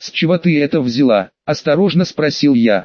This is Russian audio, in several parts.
«С чего ты это взяла?» – осторожно спросил я.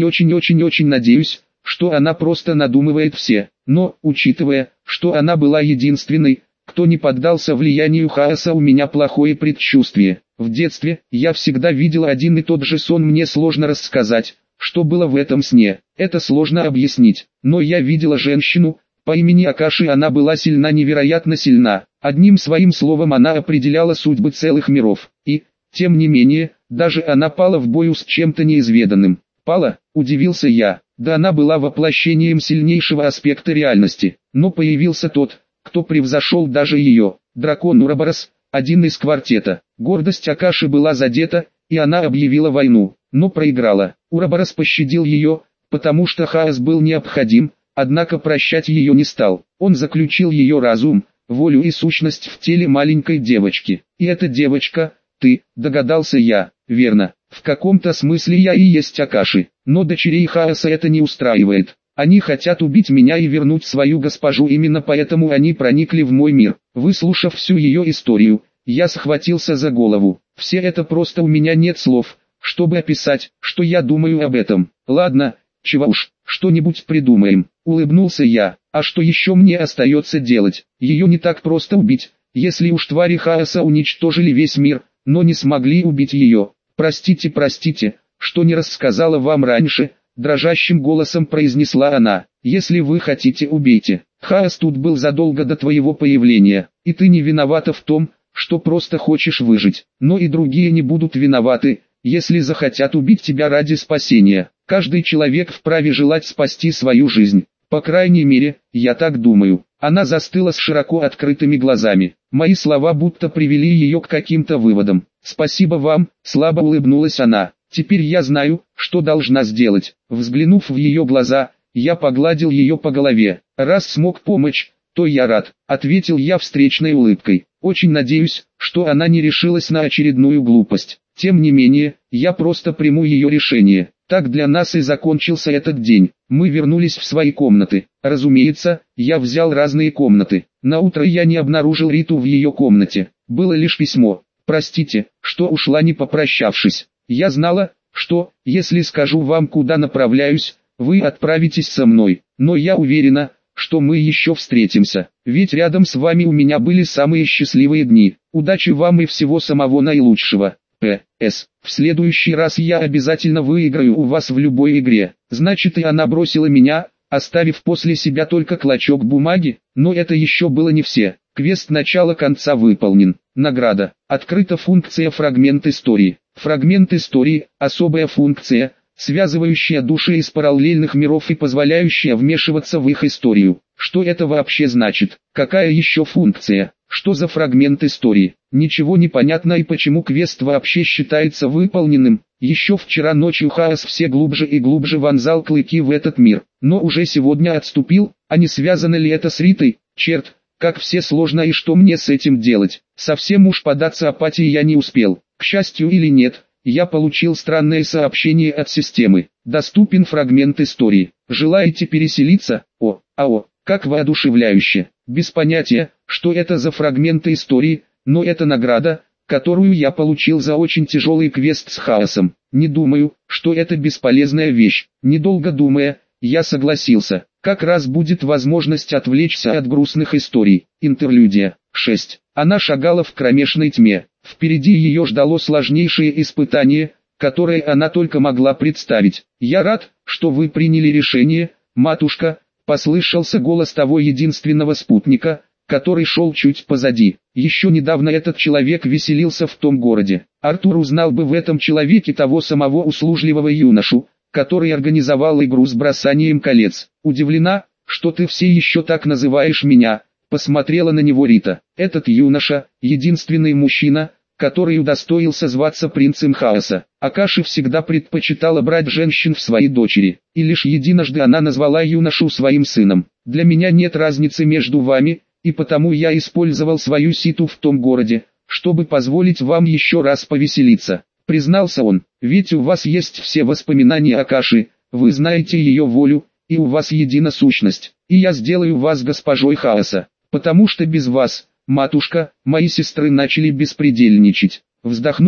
«Очень надеюсь, что она просто надумывает все, но, учитывая, что она была единственной, кто не поддался влиянию хаоса, у меня плохое предчувствие. В детстве я всегда видел один и тот же сон, мне сложно рассказать, что было в этом сне, это сложно объяснить, но я видела женщину, по имени Акаши, она была сильна, невероятно сильна, одним своим словом она определяла судьбы целых миров, и, тем не менее, даже она пала в бою с чем-то неизведанным. «Пала?» – удивился я. Да, она была воплощением сильнейшего аспекта реальности, но появился тот, кто превзошел даже ее, дракон Ураборос, один из квартета. Гордость Акаши была задета, и она объявила войну, но проиграла. Ураборос пощадил ее, потому что хаос был необходим, однако прощать ее не стал. Он заключил ее разум, волю и сущность в теле маленькой девочки. И эта девочка, ты, догадался я, верно. В каком-то смысле я и есть Акаши, но дочерей хаоса это не устраивает. Они хотят убить меня и вернуть свою госпожу, именно поэтому они проникли в мой мир. Выслушав всю ее историю, я схватился за голову. Все это просто, у меня нет слов, чтобы описать, что я думаю об этом. Ладно, чего уж, что-нибудь придумаем. Улыбнулся я. А что еще мне остается делать? Ее не так просто убить, если уж твари хаоса уничтожили весь мир, но не смогли убить ее. Простите, что не рассказала вам раньше, дрожащим голосом произнесла она. Если вы хотите, убейте. Хаос тут был задолго до твоего появления, и ты не виновата в том, что просто хочешь выжить. Но и другие не будут виноваты, если захотят убить тебя ради спасения. Каждый человек вправе желать спасти свою жизнь. По крайней мере, я так думаю. Она застыла с широко открытыми глазами. Мои слова будто привели ее к каким-то выводам. «Спасибо вам», — слабо улыбнулась она. «Теперь я знаю, что должна сделать». Взглянув в ее глаза, я погладил ее по голове. «Раз смог помочь, то я рад», — ответил я встречной улыбкой. «Очень надеюсь, что она не решилась на очередную глупость. Тем не менее, я просто приму ее решение». Так для нас и закончился этот день. Мы вернулись в свои комнаты. Разумеется, я взял разные комнаты. На утро я не обнаружил Риту в ее комнате. Было лишь письмо. «Простите, что ушла не попрощавшись. Я знала, что, если скажу вам, куда направляюсь, вы отправитесь со мной. Но я уверена, что мы еще встретимся. Ведь рядом с вами у меня были самые счастливые дни. Удачи вам и всего самого наилучшего. П.С. В следующий раз я обязательно выиграю у вас в любой игре». Значит, и она бросила меня, оставив после себя только клочок бумаги, но это еще было не все. Квест начала конца выполнен. Награда. Открыта функция «Фрагмент истории». Фрагмент истории – особая функция, связывающая души из параллельных миров и позволяющая вмешиваться в их историю. Что это вообще значит? Какая еще функция? Что за фрагмент истории? Ничего не понятно, и почему квест вообще считается выполненным. Еще вчера ночью хаос все глубже и глубже вонзал клыки в этот мир, но уже сегодня отступил. А не связано ли это с Ритой? Черт, как все сложно, и что мне с этим делать? Совсем уж поддаться апатии я не успел. К счастью или нет, я получил странное сообщение от системы. Доступен фрагмент истории. Желаете переселиться? Как воодушевляюще. Без понятия, что это за фрагменты истории, но это награда, которую я получил за очень тяжелый квест с хаосом. Не думаю, что это бесполезная вещь. Недолго думая, я согласился. Как раз будет возможность отвлечься от грустных историй. Интерлюдия 6. Она шагала в кромешной тьме. Впереди ее ждало сложнейшее испытание, которое она только могла представить. «Я рад, что вы приняли решение, матушка», — послышался голос того единственного спутника, который шел чуть позади. Еще недавно этот человек веселился в том городе. Артур узнал бы в этом человеке того самого услужливого юношу, который организовал игру с бросанием колец. «Удивлена, что ты все еще так называешь меня», — посмотрела на него Рита. Этот юноша, единственный мужчина, который удостоился зваться принцем хаоса. Акаши всегда предпочитала брать женщин в свои дочери, и лишь единожды она назвала юношу своим сыном. «Для меня нет разницы между вами, и потому я использовал свою ситу в том городе, чтобы позволить вам еще раз повеселиться», — признался он. «Ведь у вас есть все воспоминания Акаши, вы знаете ее волю, и у вас едина сущность, и я сделаю вас госпожой хаоса, потому что без вас, матушка, мои сестры начали беспредельничать». Вздохнул он.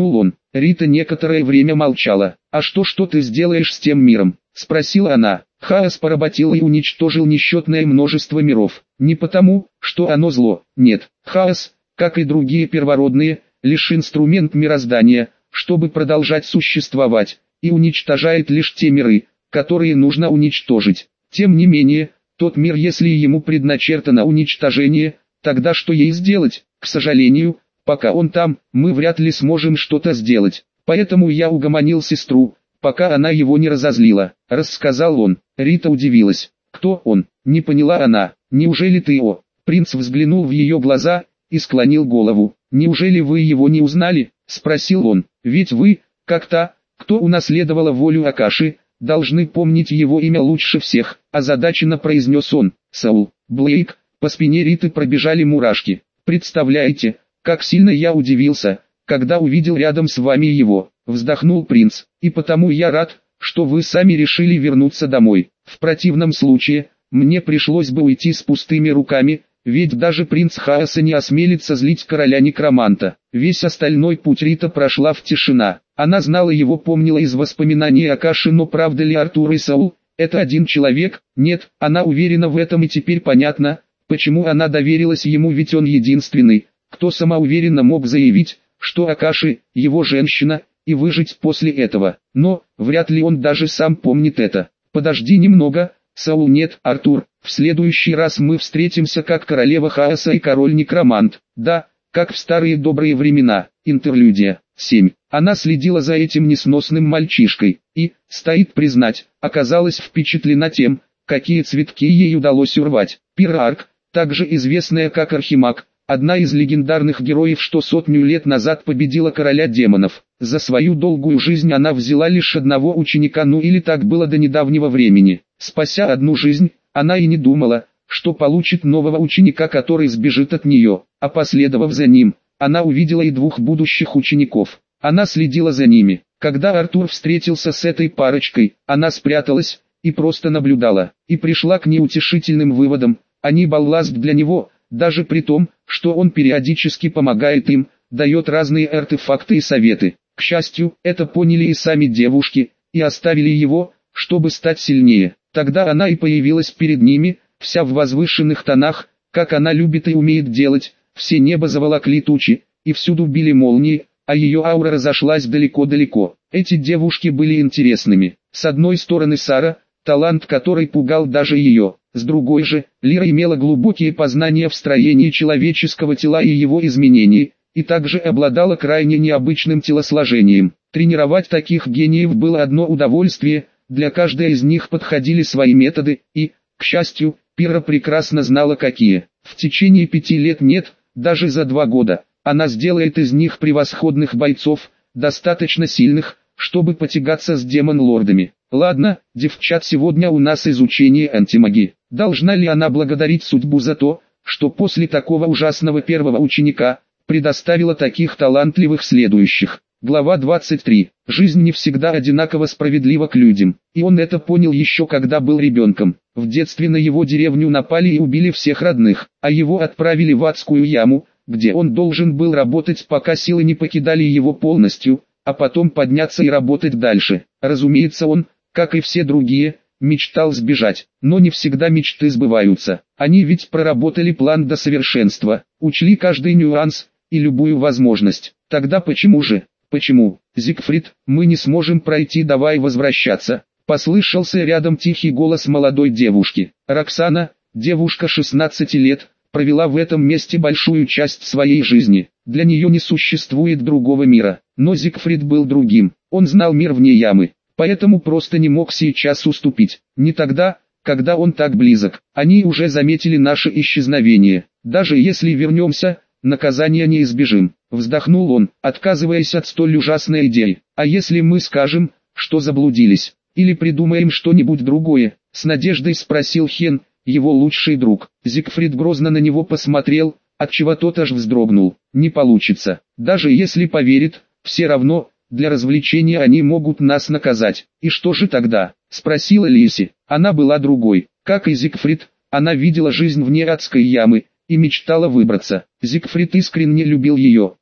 Рита некоторое время молчала. «А что ты сделаешь с тем миром?» — спросила она. «Хаос поработил и уничтожил несчетное множество миров. Не потому, что оно зло, нет. Хаос, как и другие первородные, лишь инструмент мироздания, чтобы продолжать существовать, и уничтожает лишь те миры, которые нужно уничтожить. Тем не менее, тот мир, если ему предначертано уничтожение, тогда что ей сделать? К сожалению, пока он там, мы вряд ли сможем что-то сделать. Поэтому я угомонил сестру, пока она его не разозлила», — рассказал он. Рита удивилась. «Кто он?» — не поняла она. «Неужели ты его?» Принц взглянул в ее глаза и склонил голову. «Неужели вы его не узнали?» — спросил он. «Ведь вы, как та, кто унаследовала волю Акаши, должны помнить его имя лучше всех», — озадаченно произнес он. «Саул Блейк». По спине Риты пробежали мурашки. «Представляете, как сильно я удивился, когда увидел рядом с вами его», — вздохнул принц. «И потому я рад, что вы сами решили вернуться домой. В противном случае, мне пришлось бы уйти с пустыми руками, ведь даже принц Хаоса не осмелится злить короля-некроманта». Весь остальной путь Рита прошла в тишина. Она знала его, помнила из воспоминаний Акаши, но правда ли Артур и Саул — это один человек? Нет, она уверена в этом, и теперь понятно, почему она доверилась ему, ведь он единственный, кто самоуверенно мог заявить, что Акаши — его женщина, и выжить после этого. Но, вряд ли он даже сам помнит это. «Подожди немного, Саул». «Нет, Артур, в следующий раз мы встретимся как королева Хаоса и король-некромант». «Да, как в старые добрые времена». Интерлюдия 7. Она следила за этим несносным мальчишкой, и, стоит признать, оказалась впечатлена тем, какие цветки ей удалось урвать. Пирарк, также известная как Архимаг, одна из легендарных героев, что 100 лет назад победила короля демонов. За свою долгую жизнь она взяла лишь одного ученика, ну или так было до недавнего времени. Спася одну жизнь, она и не думала, что получит нового ученика, который сбежит от нее, а последовав за ним, она увидела и двух будущих учеников. Она следила за ними. Когда Артур встретился с этой парочкой, она спряталась и просто наблюдала, и пришла к неутешительным выводам. Они балласт для него, даже при том, что он периодически помогает им, дает разные артефакты и советы. К счастью, это поняли и сами девушки, и оставили его, чтобы стать сильнее. Тогда она и появилась перед ними, вся в возвышенных тонах, как она любит и умеет делать. Все небо заволокли тучи, и всюду били молнии, а ее аура разошлась далеко-далеко. Эти девушки были интересными. С одной стороны Сара, талант который пугал даже ее. С другой же, Лира имела глубокие познания в строении человеческого тела и его изменений, и также обладала крайне необычным телосложением. Тренировать таких гениев было одно удовольствие, для каждой из них подходили свои методы, и, к счастью, Пира прекрасно знала какие. В течение 5 лет нет, даже за 2 года, она сделает из них превосходных бойцов, достаточно сильных, чтобы потягаться с демон-лордами. Ладно, девчат, сегодня у нас изучение антимагии. Должна ли она благодарить судьбу за то, что после такого ужасного первого ученика, предоставила таких талантливых следующих? Глава 23. Жизнь не всегда одинаково справедлива к людям, и он это понял еще когда был ребенком. В детстве на его деревню напали и убили всех родных, а его отправили в адскую яму, где он должен был работать, пока силы не покидали его полностью, а потом подняться и работать дальше. Разумеется, он, как и все другие, мечтал сбежать, но не всегда мечты сбываются. Они ведь проработали план до совершенства, учли каждый нюанс и любую возможность. Тогда почему же? Почему? «Зигфрид, мы не сможем пройти, давай возвращаться», — послышался рядом тихий голос молодой девушки. Роксана, девушка 16 лет, провела в этом месте большую часть своей жизни. Для нее не существует другого мира. Но Зигфрид был другим. Он знал мир вне ямы, поэтому просто не мог сейчас уступить. Не тогда, когда он так близок. Они уже заметили наше исчезновение. Даже если вернемся, наказания не избежим. Вздохнул он, отказываясь от столь ужасной идеи. А если мы скажем, что заблудились? Или придумаем что-нибудь другое? С надеждой спросил Хен, его лучший друг. Зигфрид грозно на него посмотрел, отчего тот аж вздрогнул. Не получится. Даже если поверит, все равно, для развлечения они могут нас наказать. И что же тогда? Спросила Лиси. Она была другой. Как и Зигфрид, она видела жизнь вне адской ямы и мечтала выбраться. Зигфрид искренне любил ее,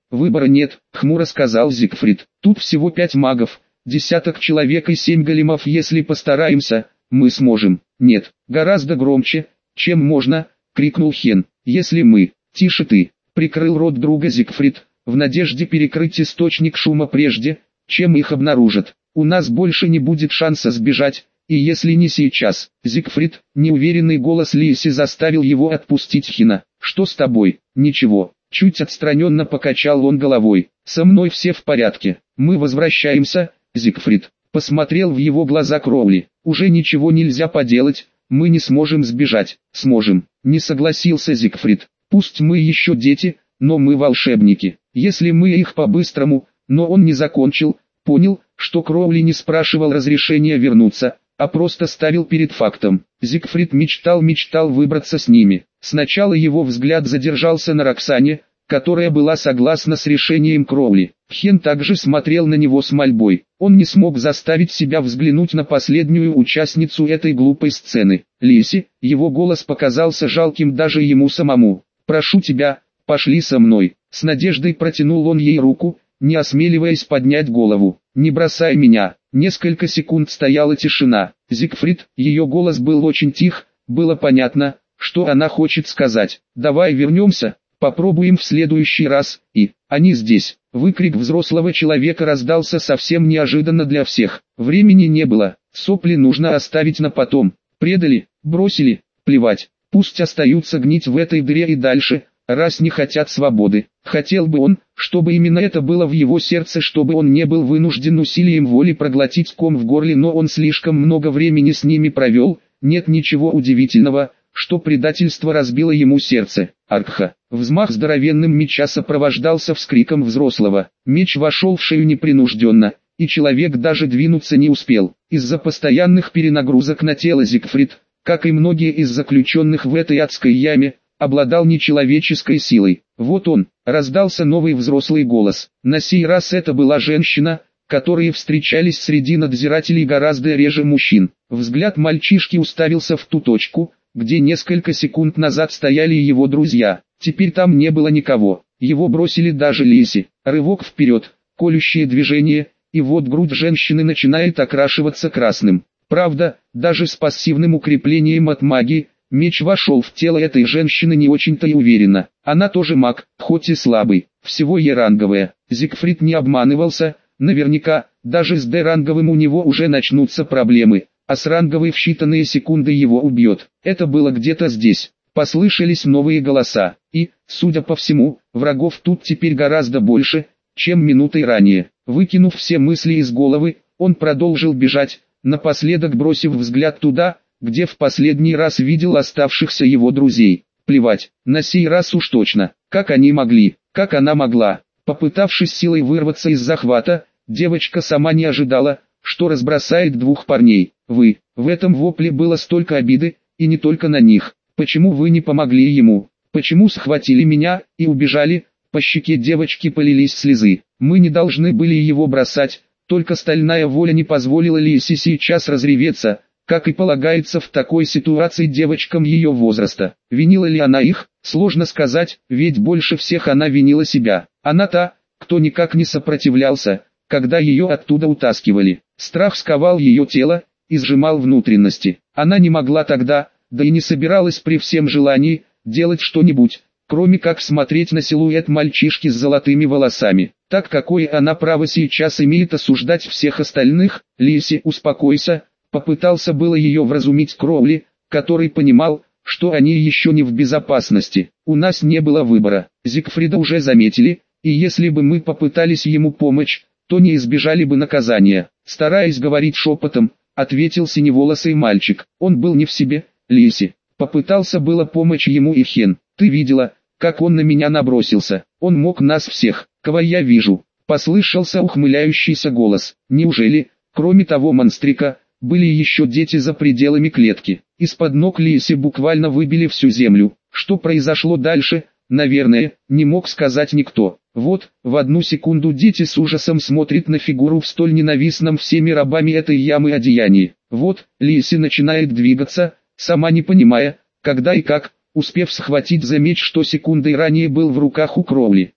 Выбора нет, хмуро сказал Зигфрид. Тут всего 5 магов, десяток человек и 7 големов. Если постараемся, мы сможем. Нет, гораздо громче, чем можно, крикнул Хен. Если мы, тише ты, прикрыл рот друга Зигфрид, в надежде перекрыть источник шума прежде, чем их обнаружат. У нас больше не будет шанса сбежать, и если не сейчас. Зигфрид, неуверенный голос Лиси заставил его отпустить Хена. Что с тобой? Ничего. Чуть отстраненно покачал он головой. Со мной все в порядке. Мы возвращаемся. Зигфрид посмотрел в его глаза Кроули. Уже ничего нельзя поделать. Мы не сможем сбежать. Сможем. Не согласился Зигфрид. Пусть мы еще дети, но мы волшебники. Если мы их по-быстрому. Но он не закончил. Понял, что Кроули не спрашивал разрешения вернуться, а просто ставил перед фактом. Зигфрид мечтал выбраться с ними. Сначала его взгляд задержался на Роксане, которая была согласна с решением Кроули. Хен также смотрел на него с мольбой. Он не смог заставить себя взглянуть на последнюю участницу этой глупой сцены. Лиси, его голос показался жалким даже ему самому. «Прошу тебя, пошли со мной». С надеждой протянул он ей руку, не осмеливаясь поднять голову. «Не бросай меня». Несколько секунд стояла тишина. Зигфрид, ее голос был очень тих, было понятно, что она хочет сказать. «Давай вернемся, попробуем в следующий раз». И «они здесь». Выкрик взрослого человека раздался совсем неожиданно для всех. Времени не было, сопли нужно оставить на потом. Предали, бросили, плевать. Пусть остаются гнить в этой дыре и дальше, раз не хотят свободы. Хотел бы он, чтобы именно это было в его сердце, чтобы он не был вынужден усилием воли проглотить ком в горле, но он слишком много времени с ними провел. Нет ничего удивительного, что предательство разбило ему сердце. Аркха. Взмах здоровенным меча сопровождался вскриком взрослого. Меч вошел в шею непринужденно, и человек даже двинуться не успел. Из-за постоянных перенагрузок на тело Зигфрид, как и многие из заключенных в этой адской яме, обладал нечеловеческой силой. Вот он, раздался новый взрослый голос. На сей раз это была женщина, которые встречались среди надзирателей гораздо реже мужчин. Взгляд мальчишки уставился в ту точку, где несколько секунд назад стояли его друзья. Теперь там не было никого. Его бросили даже Лиси. Рывок вперед, колющее движение, и вот грудь женщины начинает окрашиваться красным. Правда, даже с пассивным укреплением от магии, меч вошел в тело этой женщины не очень-то и уверенно. Она тоже маг, хоть и слабый, всего Е-ранговая. Зигфрид не обманывался, наверняка, даже с Д-ранговым у него уже начнутся проблемы, а с ранговой в считанные секунды его убьет. Это было где-то здесь. Послышались новые голоса, и, судя по всему, врагов тут теперь гораздо больше, чем минутой ранее. Выкинув все мысли из головы, он продолжил бежать, напоследок бросив взгляд туда, где в последний раз видел оставшихся его друзей. Плевать, на сей раз уж точно, как они могли, как она могла. Попытавшись силой вырваться из захвата, девочка сама не ожидала, что разбросает двух парней. В этом вопле было столько обиды, и не только на них. Почему вы не помогли ему? Почему схватили меня и убежали? По щеке девочки полились слезы. Мы не должны были его бросать, только стальная воля не позволила Лисе сейчас разреветься, как и полагается в такой ситуации девочкам ее возраста. Винила ли она их? Сложно сказать, ведь больше всех она винила себя. Она та, кто никак не сопротивлялся, когда ее оттуда утаскивали. Страх сковал ее тело и сжимал внутренности. Она не могла тогда, да и не собиралась при всем желании, делать что-нибудь, кроме как смотреть на силуэт мальчишки с золотыми волосами. Так какое она право сейчас имеет осуждать всех остальных? Лиси, успокойся. Попытался было ее вразумить Кроули, который понимал, что они еще не в безопасности. У нас не было выбора. Зигфрида уже заметили, и если бы мы попытались ему помочь, то не избежали бы наказания. Стараясь говорить шепотом, ответил синеволосый мальчик. Он был не в себе. Лиси. Попытался было помочь ему и Хен. Ты видела, как он на меня набросился. Он мог нас всех. Кого я вижу? Послышался ухмыляющийся голос. Неужели, кроме того монстрика, были еще дети за пределами клетки? Из-под ног Лиси буквально выбили всю землю. Что произошло дальше, наверное, не мог сказать никто. Вот, в одну секунду дети с ужасом смотрят на фигуру в столь ненавистном всеми рабами этой ямы одеянии. Вот, Лиси начинает двигаться, сама не понимая, когда и как, успев схватить за меч, что секундой ранее был в руках у Кроули.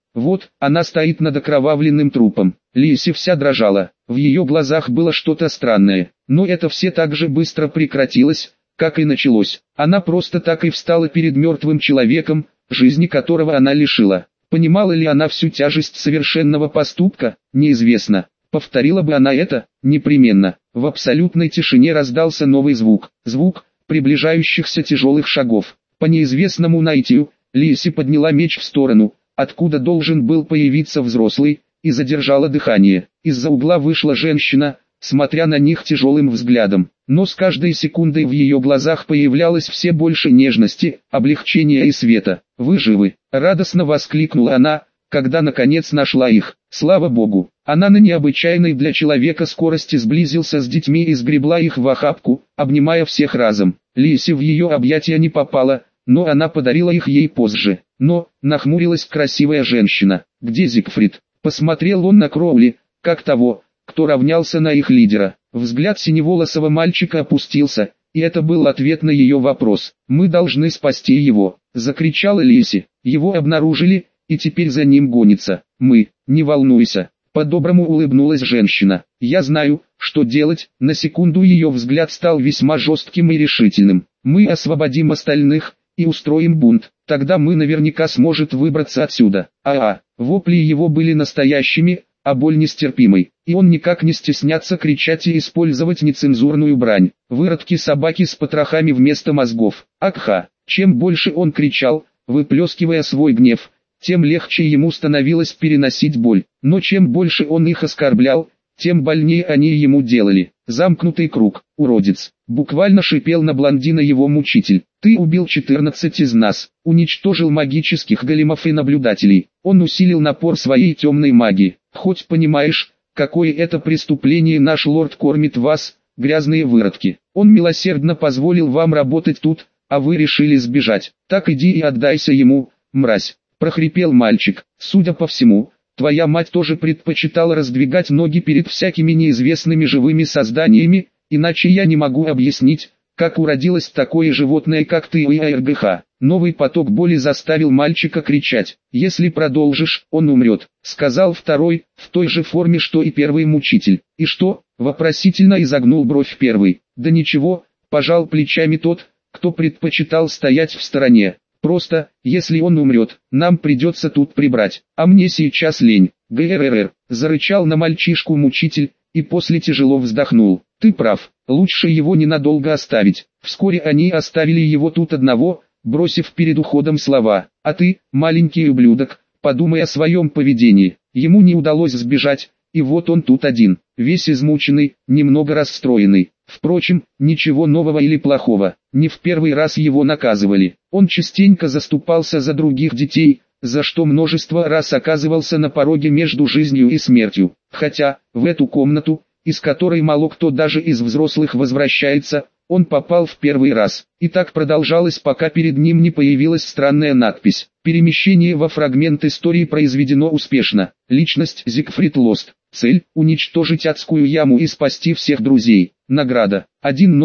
Вот, она стоит над окровавленным трупом. Лиси вся дрожала, в ее глазах было что-то странное, но это все так же быстро прекратилось, как и началось. Она просто так и встала перед мертвым человеком, жизни которого она лишила. Понимала ли она всю тяжесть совершенного поступка, неизвестно. Повторила бы она это, непременно. В абсолютной тишине раздался новый звук, звук приближающихся тяжелых шагов. По неизвестному наитию, Лиси подняла меч в сторону, откуда должен был появиться взрослый, и задержала дыхание. Из-за угла вышла женщина, смотря на них тяжелым взглядом, но с каждой секундой в ее глазах появлялось все больше нежности, облегчения и света. «Вы живы!» — радостно воскликнула она, когда наконец нашла их. Слава Богу! Она на необычайной для человека скорости сблизился с детьми и сгребла их в охапку, обнимая всех разом. Лиси в ее объятия не попала, но она подарила их ей позже. Но, нахмурилась красивая женщина. «Где Зигфрид?» Посмотрел он на Кроули, как того, кто равнялся на их лидера. Взгляд синеволосого мальчика опустился, и это был ответ на ее вопрос. «Мы должны спасти его!» — закричала Лиси. «Его обнаружили, и теперь за ним гонится. Мы, не волнуйся!» По-доброму улыбнулась женщина. «Я знаю, что делать». На секунду ее взгляд стал весьма жестким и решительным. «Мы освободим остальных и устроим бунт. Тогда мы наверняка сможем выбраться отсюда». Вопли его были настоящими, а боль нестерпимой, и он никак не стеснялся кричать и использовать нецензурную брань. Выродки собаки с потрохами вместо мозгов. Акха! Чем больше он кричал, выплескивая свой гнев, тем легче ему становилось переносить боль. Но чем больше он их оскорблял, тем больнее они ему делали. Замкнутый круг, уродец. Буквально шипел на блондина его мучитель. «Ты убил 14 из нас, уничтожил магических големов и наблюдателей». Он усилил напор своей темной магии. «Хоть понимаешь, какое это преступление наш лорд кормит вас, грязные выродки. Он милосердно позволил вам работать тут, а вы решили сбежать. Так иди и отдайся ему, мразь», — прохрипел мальчик. «Судя по всему, твоя мать тоже предпочитала раздвигать ноги перед всякими неизвестными живыми созданиями, иначе я не могу объяснить, как уродилось такое животное, как ты и АРГХ». Новый поток боли заставил мальчика кричать. «Если продолжишь, он умрет», — сказал второй, в той же форме, что и первый мучитель. «И что?» — вопросительно изогнул бровь первый. «Да ничего», — пожал плечами тот, кто предпочитал стоять в стороне. «Просто, если он умрет, нам придется тут прибрать, а мне сейчас лень». «ГРРР», — зарычал на мальчишку мучитель, и после тяжело вздохнул. «Ты прав, лучше его ненадолго оставить». Вскоре они оставили его тут одного, бросив перед уходом слова: «А ты, маленький ублюдок, подумай о своем поведении». Ему не удалось сбежать, и вот он тут один, весь измученный, немного расстроенный. Впрочем, ничего нового или плохого, не в первый раз его наказывали. Он частенько заступался за других детей, за что множество раз оказывался на пороге между жизнью и смертью. Хотя, в эту комнату, из которой мало кто даже из взрослых возвращается, он попал в первый раз. И так продолжалось, пока перед ним не появилась странная надпись. Перемещение во фрагмент истории произведено успешно. Личность Зигфрид Лост. Цель – уничтожить адскую яму и спасти всех друзей. Награда –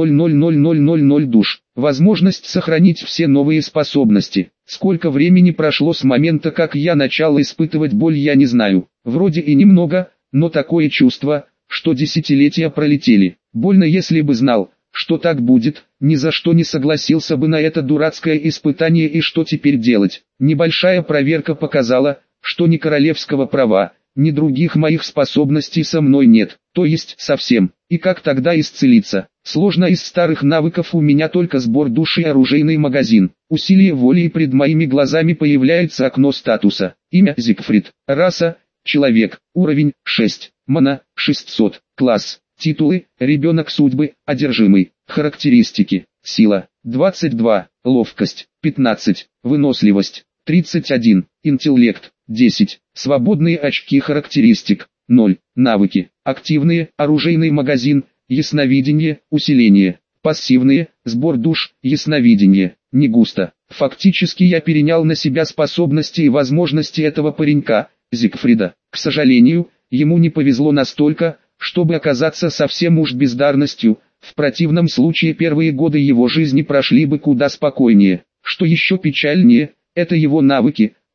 1000000 душ. Возможность сохранить все новые способности. Сколько времени прошло с момента, как я начал испытывать боль, я не знаю. Вроде и немного, но такое чувство, что десятилетия пролетели. Больно, если бы знал, что так будет, ни за что не согласился бы на это дурацкое испытание. И что теперь делать? Небольшая проверка показала, что ни королевского права, ни других моих способностей со мной нет, то есть совсем. И как тогда исцелиться? Сложно, из старых навыков у меня только сбор душ и оружейный магазин. Усилие воли, и пред моими глазами появляется окно статуса. Имя Зигфрид. Раса – человек. Уровень – 6. Мана – 600. Класс. Титулы: ребенок судьбы, одержимый. Характеристики: сила 22, ловкость 15, выносливость 31, интеллект 10, свободные очки характеристик 0, навыки: активные, оружейный магазин, ясновидение, усиление, пассивные, сбор душ, ясновидение, не густо. Фактически я перенял на себя способности и возможности этого паренька, Зигфрида. К сожалению, ему не повезло настолько, чтобы оказаться совсем уж бездарностью. В противном случае первые годы его жизни прошли бы куда спокойнее. Что еще печальнее, это его навыки,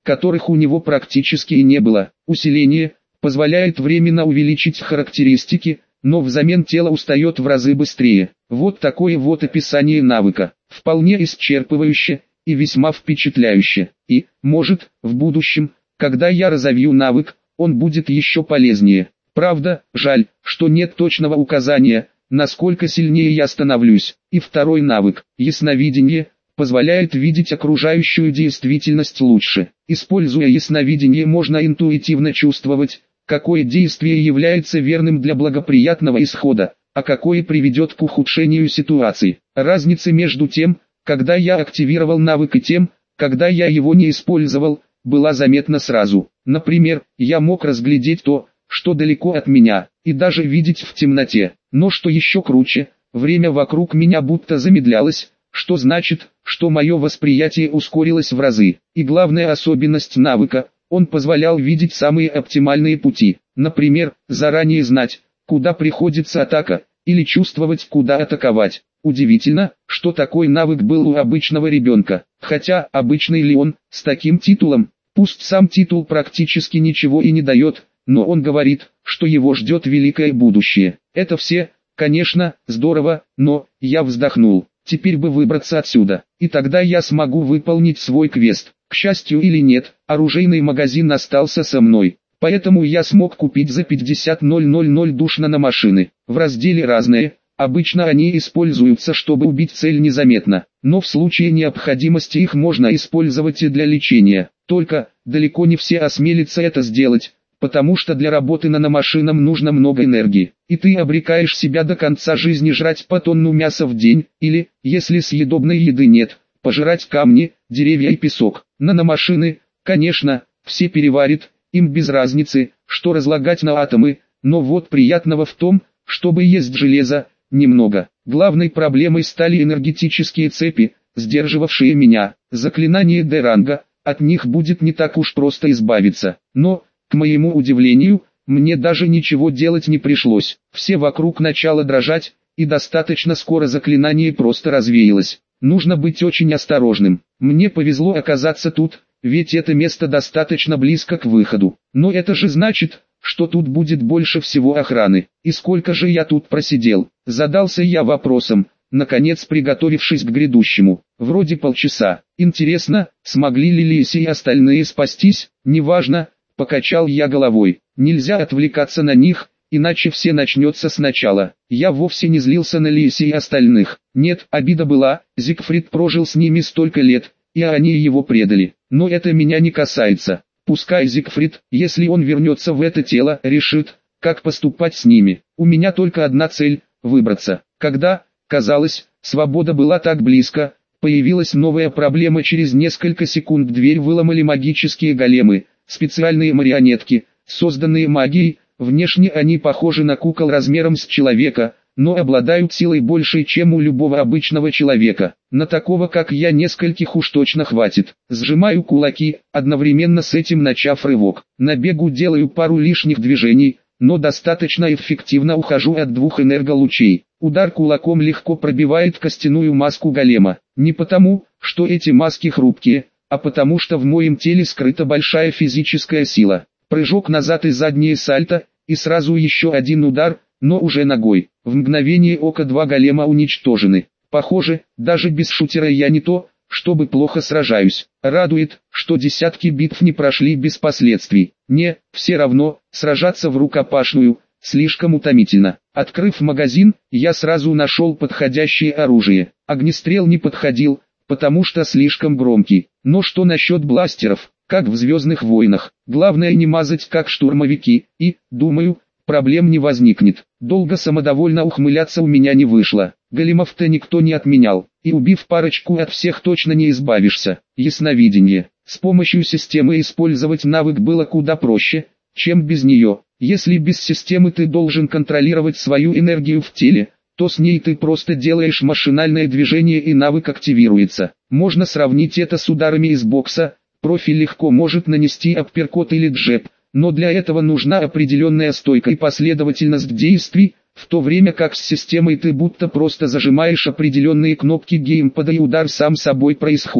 которых у него практически и не было. Усиление позволяет временно увеличить характеристики, но взамен тело устает в разы быстрее. Вот такое вот описание навыка. Вполне исчерпывающе и весьма впечатляюще. И, может, в будущем, когда я разовью навык, он будет еще полезнее. Правда, жаль, что нет точного указания, насколько сильнее я становлюсь. И второй навык, ясновидение, позволяет видеть окружающую действительность лучше. Используя ясновидение, можно интуитивно чувствовать, какое действие является верным для благоприятного исхода, а какое приведет к ухудшению ситуации. Разница между тем, когда я активировал навык, и тем, когда я его не использовал, была заметна сразу. Например, я мог разглядеть то, что далеко от меня, и даже видеть в темноте. Но что еще круче, время вокруг меня будто замедлялось, что значит, что мое восприятие ускорилось в разы. И главная особенность навыка, он позволял видеть самые оптимальные пути. Например, заранее знать, куда приходится атака, или чувствовать, куда атаковать. Удивительно, что такой навык был у обычного ребенка. Хотя, обычный ли он, с таким титулом? Пусть сам титул практически ничего и не дает, но он говорит, что его ждет великое будущее. Это все, конечно, здорово, но, я вздохнул, теперь бы выбраться отсюда, и тогда я смогу выполнить свой квест. К счастью или нет, оружейный магазин остался со мной, поэтому я смог купить за 50 000 душ наномашины. В разделе «Разные», обычно они используются, чтобы убить цель незаметно, но в случае необходимости их можно использовать и для лечения. Только, далеко не все осмелятся это сделать, потому что для работы наномашинам нужно много энергии, и ты обрекаешь себя до конца жизни жрать по тонну мяса в день, или, если съедобной еды нет, пожирать камни, деревья и песок. Наномашины, конечно, все переварят, им без разницы, что разлагать на атомы, но вот приятного в том, чтобы есть железо, немного. Главной проблемой стали энергетические цепи, сдерживавшие меня. Заклинание Д-ранга, от них будет не так уж просто избавиться. Но, к моему удивлению, мне даже ничего делать не пришлось. Все вокруг начало дрожать, и достаточно скоро заклинание просто развеялось. Нужно быть очень осторожным. Мне повезло оказаться тут, ведь это место достаточно близко к выходу. Но это же значит, что тут будет больше всего охраны. И сколько же я тут просидел? Задался я вопросом, наконец приготовившись к грядущему. Вроде полчаса. Интересно, смогли ли Лиси и остальные спастись? Неважно, покачал я головой. Нельзя отвлекаться на них, иначе все начнется сначала. Я вовсе не злился на Лиси и остальных. Нет, обида была, Зигфрид прожил с ними столько лет, и они его предали. Но это меня не касается. Пускай Зигфрид, если он вернется в это тело, решит, как поступать с ними. У меня только одна цель – выбраться. Когда, казалось, свобода была так близко, появилась новая проблема. Через несколько секунд дверь выломали магические големы, специальные марионетки, созданные магией. Внешне они похожи на кукол размером с человека, но обладают силой большей, чем у любого обычного человека. На такого, как я, нескольких уж точно хватит. Сжимаю кулаки, одновременно с этим начав рывок. На бегу делаю пару лишних движений, но достаточно эффективно ухожу от двух энерголучей. Удар кулаком легко пробивает костяную маску голема. Не потому, что эти маски хрупкие, а потому что в моем теле скрыта большая физическая сила. Прыжок назад и заднее сальто, и сразу еще один удар, но уже ногой. В мгновение ока два голема уничтожены. Похоже, даже без шутера я не то, чтобы плохо сражаюсь. Радует, что десятки битв не прошли без последствий. Не, все равно, сражаться в рукопашную, слишком утомительно. Открыв магазин, я сразу нашел подходящее оружие. Огнестрел не подходил, потому что слишком громкий. Но что насчет бластеров, как в «Звездных войнах»? Главное не мазать как штурмовики, и, думаю, проблем не возникнет. Долго самодовольно ухмыляться у меня не вышло. Големов-то никто не отменял, и убив парочку от всех точно не избавишься. Ясновидение. С помощью системы использовать навык было куда проще, чем без нее. Если без системы ты должен контролировать свою энергию в теле, то с ней ты просто делаешь машинальное движение и навык активируется. Можно сравнить это с ударами из бокса. Профи легко может нанести апперкот или джеб, но для этого нужна определенная стойка и последовательность действий, в то время как с системой ты будто просто зажимаешь определенные кнопки геймпада и удар сам собой происходит.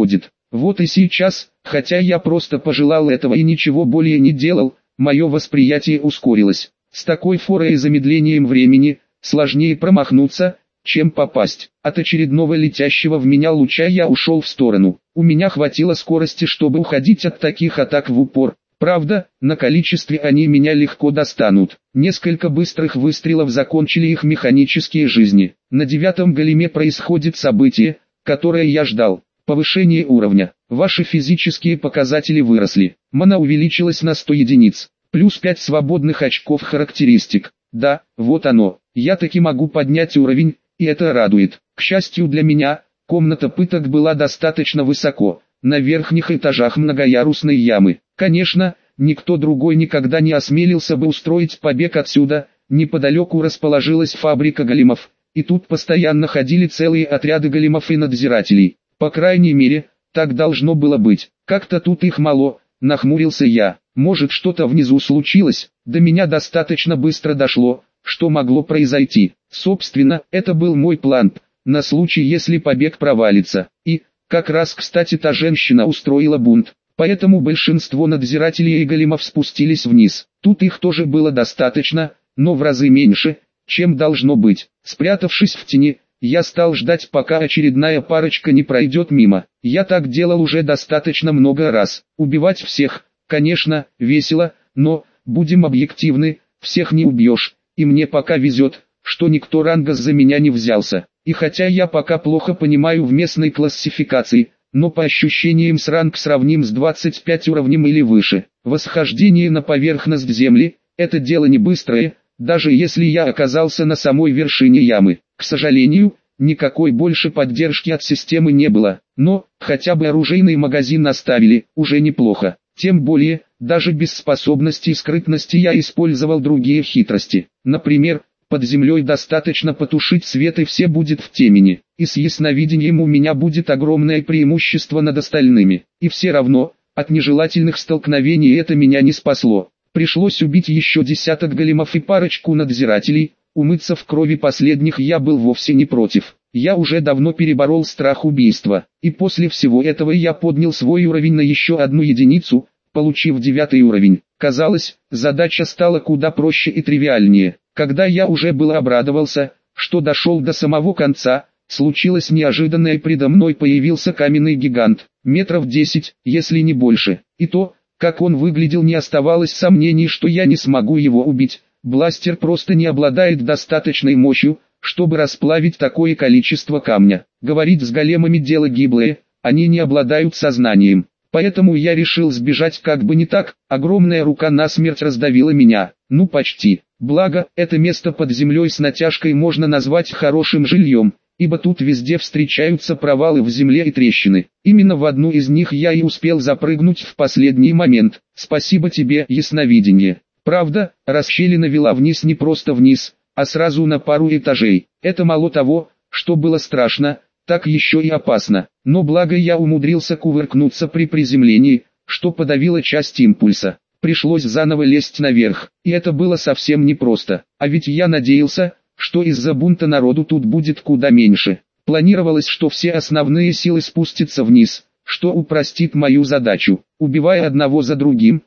Вот и сейчас, хотя я просто пожелал этого и ничего более не делал, мое восприятие ускорилось. С такой форой и замедлением времени, сложнее промахнуться, чем попасть. От очередного летящего в меня луча я ушел в сторону. У меня хватило скорости, чтобы уходить от таких атак в упор. Правда, на количестве они меня легко достанут. Несколько быстрых выстрелов закончили их механические жизни. На 9-м големе происходит событие, которое я ждал. Повышение уровня. Ваши физические показатели выросли. Мана увеличилась на 100 единиц. Плюс 5 свободных очков характеристик. Да, вот оно. Я таки могу поднять уровень, и это радует. К счастью для меня, комната пыток была достаточно высоко. На верхних этажах многоярусной ямы. Конечно, никто другой никогда не осмелился бы устроить побег отсюда. Неподалеку расположилась фабрика големов, и тут постоянно ходили целые отряды големов и надзирателей. По крайней мере, так должно было быть. Как-то тут их мало, нахмурился я. Может, что-то внизу случилось? До меня достаточно быстро дошло, что могло произойти. Собственно, это был мой план, на случай, если побег провалится. И, как раз кстати, та женщина устроила бунт. Поэтому большинство надзирателей и големов спустились вниз. Тут их тоже было достаточно, но в разы меньше, чем должно быть. Спрятавшись в тени, я стал ждать, пока очередная парочка не пройдет мимо. Я так делал уже достаточно много раз. Убивать всех, конечно, весело, но, будем объективны, всех не убьешь, и мне пока везет, что никто ранга за меня не взялся. И хотя я пока плохо понимаю в местной классификации, но по ощущениям с ранг сравним с 25 уровнем или выше. Восхождение на поверхность земли – это дело не быстрое, даже если я оказался на самой вершине ямы. К сожалению, никакой больше поддержки от системы не было, но хотя бы оружейный магазин оставили, уже неплохо. Тем более, даже без способностей скрытности я использовал другие хитрости. Например, под землей достаточно потушить свет и все будет в темени. И с ясновидением у меня будет огромное преимущество над остальными. И все равно, от нежелательных столкновений это меня не спасло. Пришлось убить еще десяток големов и парочку надзирателей. Умыться в крови последних я был вовсе не против. Я уже давно переборол страх убийства. И после всего этого я поднял свой уровень на еще 1 единицу, получив 9 уровень. Казалось, задача стала куда проще и тривиальнее. Когда я уже было обрадовался, что дошел до самого конца, случилось неожиданное, и предо мной появился каменный гигант, метров 10, если не больше. И то, как он выглядел, не оставалось сомнений, что я не смогу его убить. Бластер просто не обладает достаточной мощью, чтобы расплавить такое количество камня. Говорить с големами дело гиблое, они не обладают сознанием. Поэтому я решил сбежать, как бы не так, огромная рука насмерть раздавила меня. Ну почти. Благо, это место под землей с натяжкой можно назвать хорошим жильем, ибо тут везде встречаются провалы в земле и трещины. Именно в одну из них я и успел запрыгнуть в последний момент. Спасибо тебе, ясновидение. Правда, расщелина вела вниз, не просто вниз, а сразу на пару этажей. Это мало того, что было страшно, так еще и опасно. Но благо я умудрился кувыркнуться при приземлении, что подавило часть импульса. Пришлось заново лезть наверх, и это было совсем непросто. А ведь я надеялся, что из-за бунта народу тут будет куда меньше. Планировалось, что все основные силы спустятся вниз, что упростит мою задачу. Убивая одного за другим,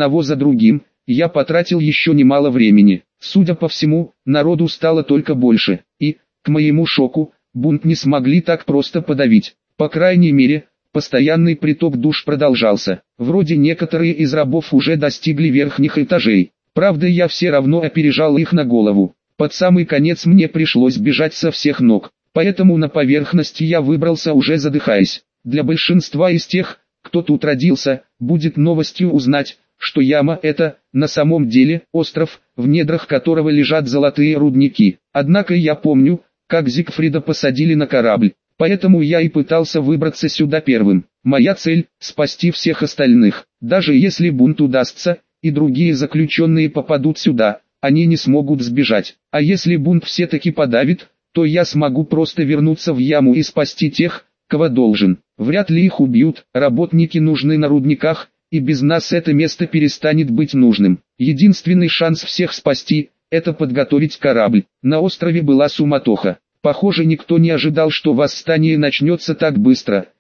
я потратил еще немало времени. Судя по всему, народу стало только больше, и, к моему шоку, бунт не смогли так просто подавить. По крайней мере, постоянный приток душ продолжался. Вроде некоторые из рабов уже достигли верхних этажей. Правда, я все равно опережал их на голову. Под самый конец мне пришлось бежать со всех ног. Поэтому на поверхность я выбрался, уже задыхаясь. Для большинства из тех, кто тут родился, будет новостью узнать, что яма — это, на самом деле, остров, в недрах которого лежат золотые рудники. Однако я помню, как Зигфрида посадили на корабль. Поэтому я и пытался выбраться сюда первым. Моя цель – спасти всех остальных. Даже если бунт удастся, и другие заключенные попадут сюда, они не смогут сбежать. А если бунт все-таки подавит, то я смогу просто вернуться в яму и спасти тех, кого должен. Вряд ли их убьют, работники нужны на рудниках, и без нас это место перестанет быть нужным. Единственный шанс всех спасти – это подготовить корабль. На острове была суматоха. Похоже, никто не ожидал, что восстание начнется так быстро,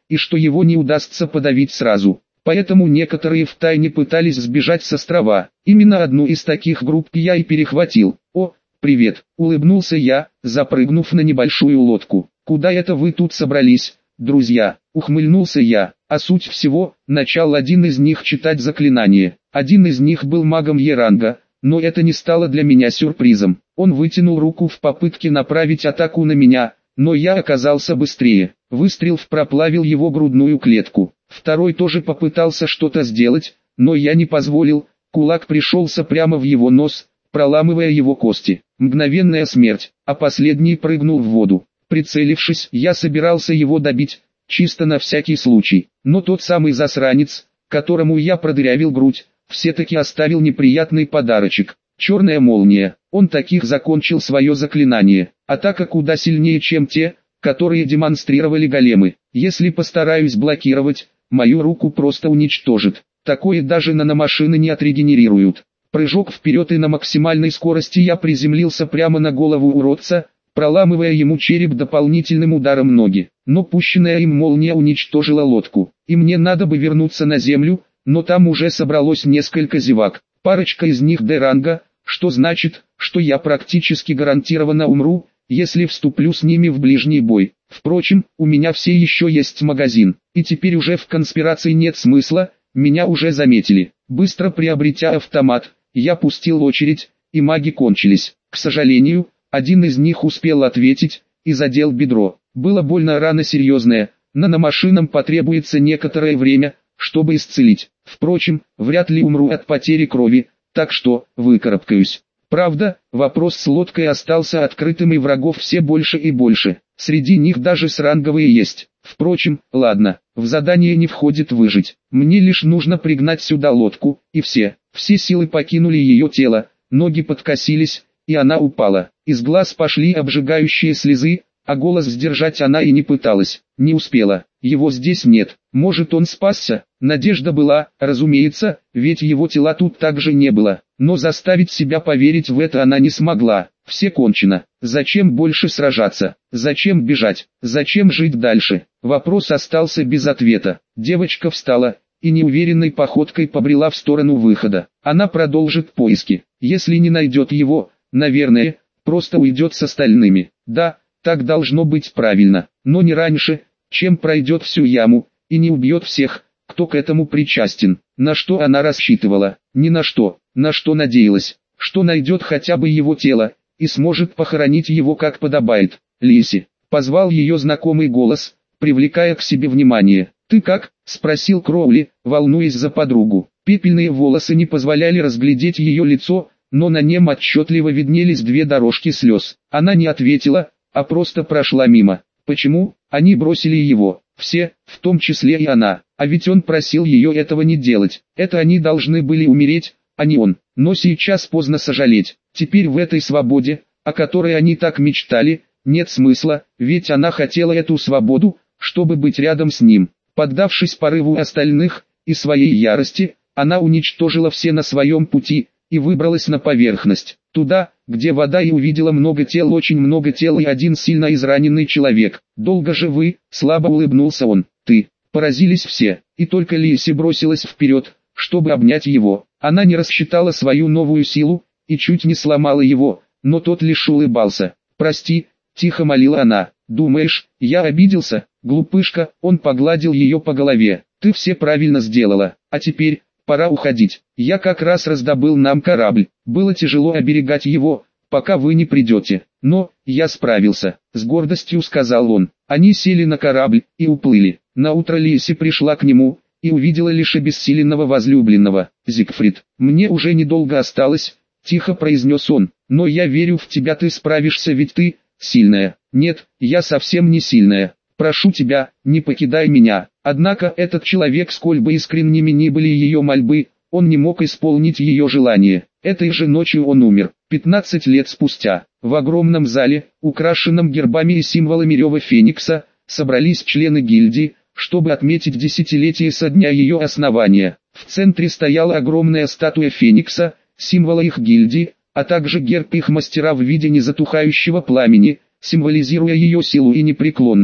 и что его не удастся подавить сразу. Поэтому некоторые втайне пытались сбежать с острова. Именно одну из таких групп я и перехватил. «О, привет!» — улыбнулся я, запрыгнув на небольшую лодку. «Куда это вы тут собрались, друзья?» — ухмыльнулся я. А суть всего, начал один из них читать заклинание. Один из них был магом Е-ранга, но это не стало для меня сюрпризом. Он вытянул руку в попытке направить атаку на меня, но я оказался быстрее. Выстрел проплавил его грудную клетку. Второй тоже попытался что-то сделать, но я не позволил. Кулак пришелся прямо в его нос, проламывая его кости. Мгновенная смерть, а последний прыгнул в воду. Прицелившись, я собирался его добить, чисто на всякий случай. Но тот самый засранец, которому я продырявил грудь, все-таки оставил неприятный подарочек. Черная молния. Он таких закончил свое заклинание. Атака куда сильнее, чем те, которые демонстрировали големы. Если постараюсь блокировать, мою руку просто уничтожит. Такое даже наномашины не отрегенерируют. Прыжок вперед, и на максимальной скорости я приземлился прямо на голову уродца, проламывая ему череп дополнительным ударом ноги. Но пущенная им молния уничтожила лодку. И мне надо бы вернуться на землю, но там уже собралось несколько зевак. Парочка из них Д-ранга, что значит, что я практически гарантированно умру, если вступлю с ними в ближний бой. Впрочем, у меня все еще есть магазин, и теперь уже в конспирации нет смысла, меня уже заметили. Быстро приобретя автомат, я пустил очередь, и маги кончились. К сожалению, один из них успел ответить, и задел бедро. Было больно, рана серьезная, наномашинам потребуется некоторое время, чтобы исцелить. Впрочем, вряд ли умру от потери крови, так что выкарабкаюсь. Правда, вопрос с лодкой остался открытым, и врагов все больше и больше. Среди них даже сранговые есть. Впрочем, ладно, в задание не входит выжить. Мне лишь нужно пригнать сюда лодку, и все силы покинули ее тело, ноги подкосились, и она упала. Из глаз пошли обжигающие слезы, а голос сдержать она и не пыталась. Не успела. Его здесь нет. Может, он спасся? Надежда была, разумеется, ведь его тела тут также не было. Но заставить себя поверить в это она не смогла. Все кончено. Зачем больше сражаться? Зачем бежать? Зачем жить дальше? Вопрос остался без ответа. Девочка встала и неуверенной походкой побрела в сторону выхода. Она продолжит поиски. Если не найдет его, наверное, просто уйдет с остальными. Да, так должно быть правильно, но не раньше, чем пройдет всю яму, и не убьет всех, кто к этому причастен. На что она рассчитывала? Ни на что. На что надеялась? Что найдет хотя бы его тело, и сможет похоронить его как подобает. «Лиси», — позвал ее знакомый голос, привлекая к себе внимание. «Ты как?» — спросил Кроули, волнуясь за подругу. Пепельные волосы не позволяли разглядеть ее лицо, но на нем отчетливо виднелись две дорожки слез. Она не ответила, а просто прошла мимо. Почему? Они бросили его. Все, в том числе и она. А ведь он просил ее этого не делать. Это они должны были умереть, а не он. Но сейчас поздно сожалеть. Теперь в этой свободе, о которой они так мечтали, нет смысла, ведь она хотела эту свободу, чтобы быть рядом с ним. Поддавшись порыву остальных и своей ярости, она уничтожила все на своем пути и выбралась на поверхность. Туда, где вода, и увидела много тел, очень много тел, и один сильно израненный человек. «Долго же вы?» — слабо улыбнулся он. «Ты». Поразились все, и только Лиси бросилась вперед, чтобы обнять его. Она не рассчитала свою новую силу, и чуть не сломала его, но тот лишь улыбался. «Прости», — тихо молила она. «Думаешь, я обиделся?» «Глупышка», — он погладил ее по голове. «Ты все правильно сделала, а теперь пора уходить. Я как раз раздобыл нам корабль. Было тяжело оберегать его, пока вы не придете. Но я справился», — с гордостью сказал он. Они сели на корабль и уплыли. Наутро Лиси пришла к нему и увидела лишь обессиленного возлюбленного. «Зигфрид, мне уже недолго осталось», — тихо произнес он. «Но я верю в тебя, ты справишься, ведь ты сильная». «Нет, я совсем не сильная. Прошу тебя, не покидай меня». Однако этот человек, сколь бы искренними ни были ее мольбы, он не мог исполнить ее желание. Этой же ночью он умер. 15 лет спустя, в огромном зале, украшенном гербами и символами рева Феникса, собрались члены гильдии, чтобы отметить десятилетие со дня ее основания. В центре стояла огромная статуя Феникса, символа их гильдии, а также герб их мастера в виде незатухающего пламени, символизируя ее силу и непреклонность.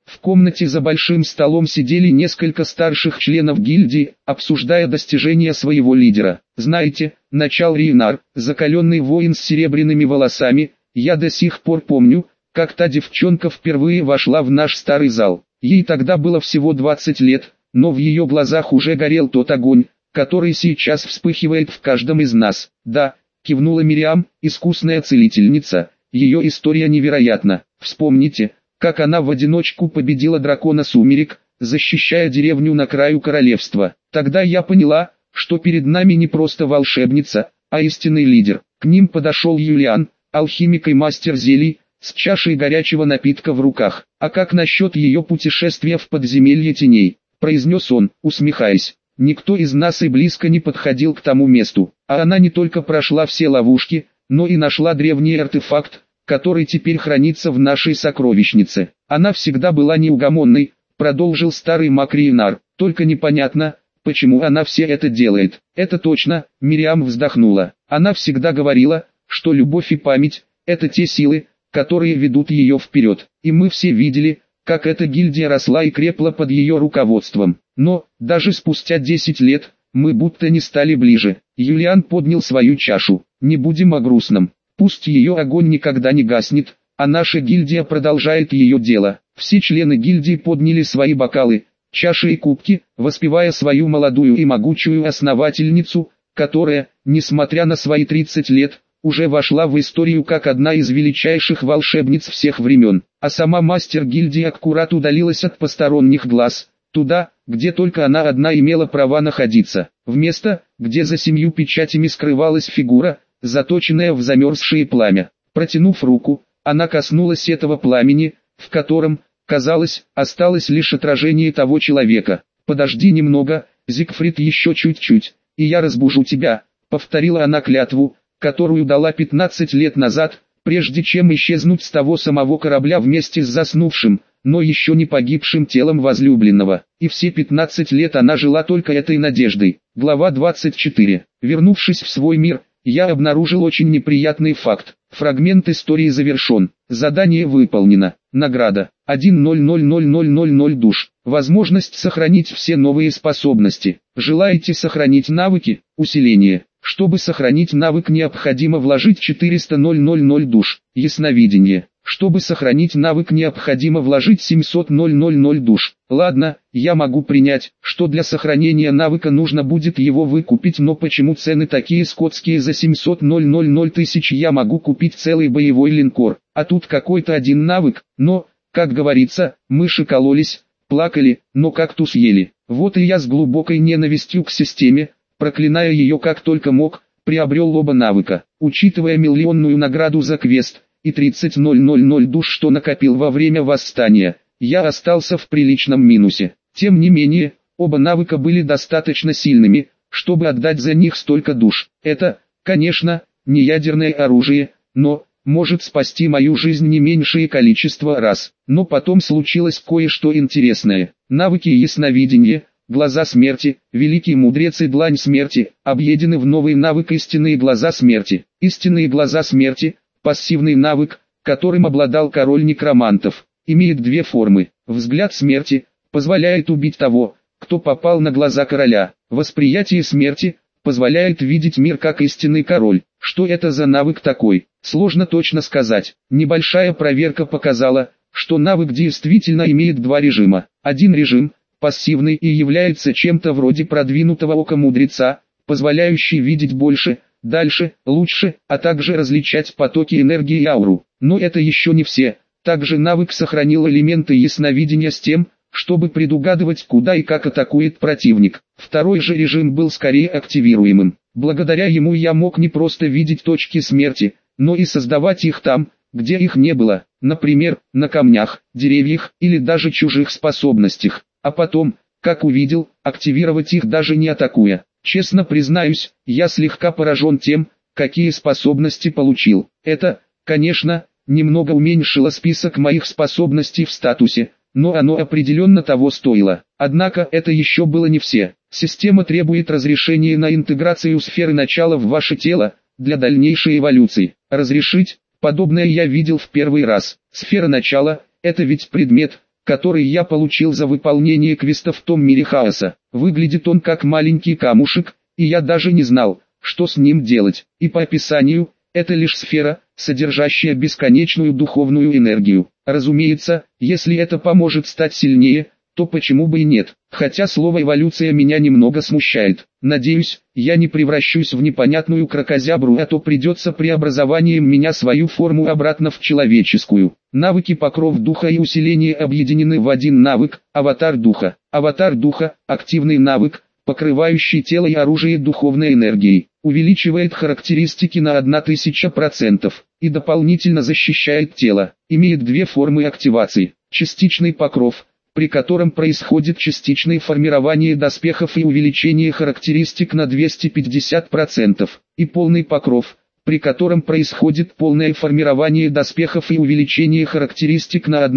В комнате за большим столом сидели несколько старших членов гильдии, обсуждая достижения своего лидера. «Знаете, — начал Рейнар, закаленный воин с серебряными волосами, — я до сих пор помню, как та девчонка впервые вошла в наш старый зал. Ей тогда было всего 20 лет, но в ее глазах уже горел тот огонь, который сейчас вспыхивает в каждом из нас». «Да, — кивнула Мириам, — искусная целительница, ее история невероятна. Вспомните, как она в одиночку победила дракона сумерек, защищая деревню на краю королевства. Тогда я поняла, что перед нами не просто волшебница, а истинный лидер». К ним подошел Юлиан, алхимик и мастер зелий, с чашей горячего напитка в руках. «А как насчет ее путешествия в подземелье теней?» – произнес он, усмехаясь. «Никто из нас и близко не подходил к тому месту, а она не только прошла все ловушки, но и нашла древний артефакт, который теперь хранится в нашей сокровищнице. Она всегда была неугомонной», – продолжил старый маг Рейнар. «Только непонятно, почему она все это делает». «Это точно», – Мириам вздохнула. «Она всегда говорила, что любовь и память – это те силы, которые ведут ее вперед. И мы все видели, как эта гильдия росла и крепла под ее руководством. Но, даже спустя 10 лет, мы будто не стали ближе». Юлиан поднял свою чашу. «Не будем о грустном. Пусть ее огонь никогда не гаснет, а наша гильдия продолжает ее дело». Все члены гильдии подняли свои бокалы, чаши и кубки, воспевая свою молодую и могучую основательницу, которая, несмотря на свои 30 лет, уже вошла в историю как одна из величайших волшебниц всех времен. А сама мастер гильдии аккурат удалилась от посторонних глаз, туда, где только она одна имела право находиться, в место, где за 7 печатями скрывалась фигура, заточенная в замерзшее пламя. Протянув руку, она коснулась этого пламени, в котором, казалось, осталось лишь отражение того человека. «Подожди немного, Зигфрид, еще чуть-чуть, и я разбужу тебя», — повторила она клятву, которую дала 15 лет назад, прежде чем исчезнуть с того самого корабля вместе с заснувшим, но еще не погибшим телом возлюбленного. И все 15 лет она жила только этой надеждой. Глава 24. Вернувшись в свой мир, я обнаружил очень неприятный факт. Фрагмент истории завершен. Задание выполнено. Награда 1000000 душ. Возможность сохранить все новые способности. Желаете сохранить навыки? Усиление. Чтобы сохранить навык, необходимо вложить 400 000 душ. Ясновидение. Чтобы сохранить навык, необходимо вложить 700 000 душ. Ладно, я могу принять, что для сохранения навыка нужно будет его выкупить, но почему цены такие скотские? За 700 000 тысяч я могу купить целый боевой линкор, а тут какой-то один навык. Но, как говорится, мыши кололись, плакали, но кактус ели. Вот и я с глубокой ненавистью к системе, проклиная ее как только мог, приобрел оба навыка. Учитывая миллионную награду за квест и 30 000 душ, что накопил во время восстания, я остался в приличном минусе. Тем не менее, оба навыка были достаточно сильными, чтобы отдать за них столько душ. Это, конечно, не ядерное оружие, но может спасти мою жизнь не меньшее количество раз. Но потом случилось кое-что интересное. Навыки ясновидения, глаза смерти, великий мудрец и длань смерти, объединены в новый навык истинные глаза смерти. Истинные глаза смерти, пассивный навык, которым обладал король некромантов, имеет две формы. Взгляд смерти позволяет убить того, кто попал на глаза короля. Восприятие смерти позволяет видеть мир как истинный король. Что это за навык такой? Сложно точно сказать. Небольшая проверка показала, что навык действительно имеет два режима. Один режим пассивный и является чем-то вроде продвинутого ока мудреца, позволяющий видеть больше, дальше, лучше, а также различать потоки энергии и ауру. Но это еще не все. Также навык сохранил элементы ясновидения с тем, чтобы предугадывать, куда и как атакует противник. Второй же режим был скорее активируемым. Благодаря ему я мог не просто видеть точки смерти, но и создавать их там, где их не было, например, на камнях, деревьях или даже чужих способностях. А потом, как увидел, активировать их даже не атакуя. Честно признаюсь, я слегка поражен тем, какие способности получил. Это, конечно, немного уменьшило список моих способностей в статусе, но оно определенно того стоило. Однако это еще было не все. Система требует разрешения на интеграцию сферы начала в ваше тело, для дальнейшей эволюции. Разрешить? Подобное я видел в первый раз. Сфера начала – это ведь предмет, который я получил за выполнение квеста в том мире хаоса. Выглядит он как маленький камушек, и я даже не знал, что с ним делать. И по описанию, это лишь сфера, содержащая бесконечную духовную энергию. Разумеется, если это поможет стать сильнее, то почему бы и нет. Хотя слово эволюция меня немного смущает. Надеюсь, я не превращусь в непонятную кракозябру, а то придется преобразованием меня свою форму обратно в человеческую. Навыки покров духа и усиление объединены в один навык, аватар духа. Аватар духа – активный навык, покрывающий тело и оружие духовной энергией. Увеличивает характеристики на 1000% и дополнительно защищает тело. Имеет две формы активации. Частичный покров, при котором происходит частичное формирование доспехов и увеличение характеристик на 250%, и полный покров, при котором происходит полное формирование доспехов и увеличение характеристик на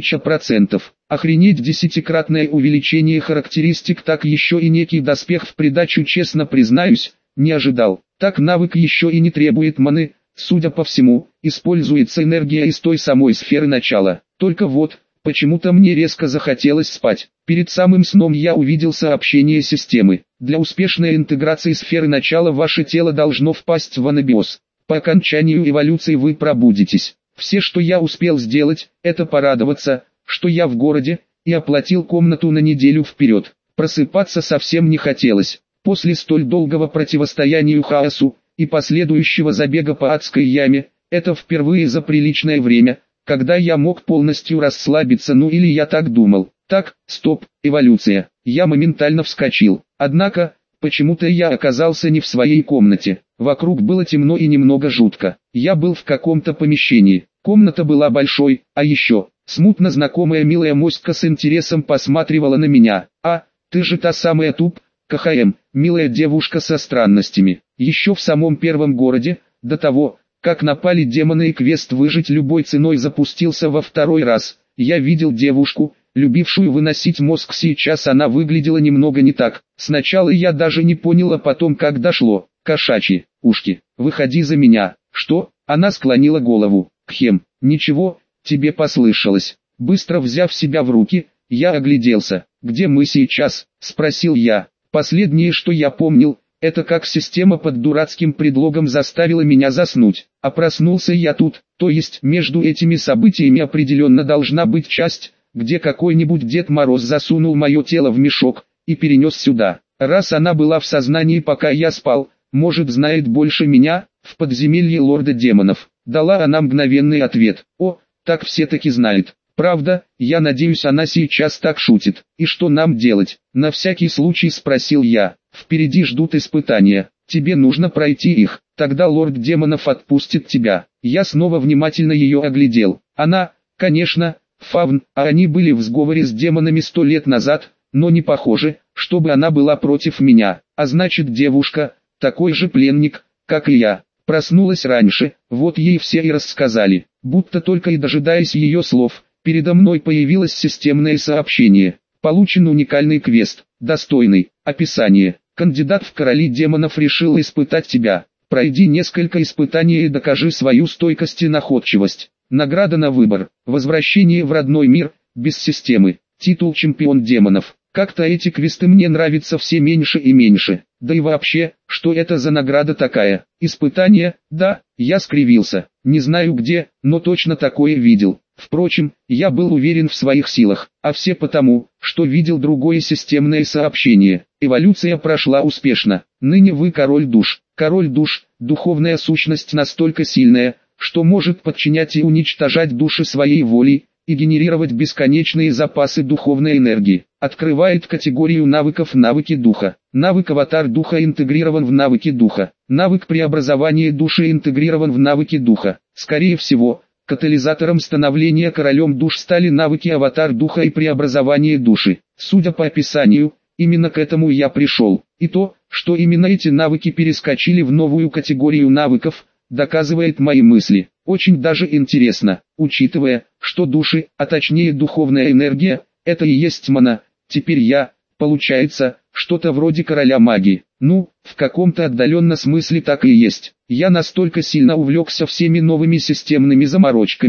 1000%. Охренеть, десятикратное увеличение характеристик, так еще и некий доспех в придачу, честно признаюсь, не ожидал. Так навык еще и не требует маны, судя по всему, используется энергия из той самой сферы начала. Только вот, почему-то мне резко захотелось спать. Перед самым сном я увидел сообщение системы. Для успешной интеграции сферы начала ваше тело должно впасть в анабиоз. По окончанию эволюции вы пробудитесь. Все, что я успел сделать, это порадоваться, что я в городе, и оплатил комнату на неделю вперед. Просыпаться совсем не хотелось. После столь долгого противостояния хаосу и последующего забега по адской яме, это впервые за приличное время, когда я мог полностью расслабиться, ну или я так думал. Так, стоп, эволюция. Я моментально вскочил. Однако, почему-то я оказался не в своей комнате. Вокруг было темно и немного жутко. Я был в каком-то помещении. Комната была большой, а еще, смутно знакомая милая моська с интересом посматривала на меня. А, ты же та самая КХМ, милая девушка со странностями. Еще в самом первом городе, до того, как напали демоны и квест выжить любой ценой запустился во второй раз, я видел девушку, любившую выносить мозг. Сейчас она выглядела немного не так. Сначала я даже не понял, а потом как дошло. Кошачьи ушки, выходи за меня. Что? Она склонила голову. Кхем, ничего, тебе послышалось. Быстро взяв себя в руки, я огляделся. Где мы сейчас? Спросил я. Последнее, что я помнил, это как система под дурацким предлогом заставила меня заснуть. А проснулся я тут, то есть между этими событиями определенно должна быть часть, где какой-нибудь Дед Мороз засунул мое тело в мешок и перенес сюда. Раз она была в сознании, пока я спал, может, знает больше меня, в подземелье лорда демонов. Дала она мгновенный ответ. О, так все-таки знает. Правда, я надеюсь, она сейчас так шутит. И что нам делать? На всякий случай спросил я. Впереди ждут испытания. Тебе нужно пройти их. Тогда лорд демонов отпустит тебя. Я снова внимательно ее оглядел. Она, конечно, фавн, а они были в сговоре с демонами 100 лет назад, но не похоже, чтобы она была против меня. А значит, девушка, такой же пленник, как и я. Проснулась раньше, вот ей все и рассказали. Будто только и дожидаясь ее слов, передо мной появилось системное сообщение. Получен уникальный квест, достойный. Описание. Кандидат в короли демонов решил испытать тебя. Пройди несколько испытаний и докажи свою стойкость и находчивость. Награда на выбор. Возвращение в родной мир, без системы. Титул чемпион демонов. Как-то эти квесты мне нравятся все меньше и меньше. Да и вообще, что это за награда такая? Испытание? Да, я скривился. Не знаю где, но точно такое видел. Впрочем, я был уверен в своих силах, а все потому, что видел другое системное сообщение. Эволюция прошла успешно. Ныне вы король душ. Король душ, духовная сущность настолько сильная, что может подчинять и уничтожать души своей волей, и генерировать бесконечные запасы духовной энергии. Открывает категорию навыков навыки духа. Навык аватар духа интегрирован в навыки духа. Навык преобразования души интегрирован в навыки духа. Скорее всего, катализатором становления королем душ стали навыки аватар духа и преобразование души. Судя по описанию, именно к этому я пришел. И то, что именно эти навыки перескочили в новую категорию навыков, доказывает мои мысли. Очень даже интересно, учитывая, что души, а точнее духовная энергия, это и есть мана. Теперь я, получается, что-то вроде короля магии. Ну, в каком-то отдаленно смысле так и есть. Я настолько сильно увлекся всеми новыми системными заморочками,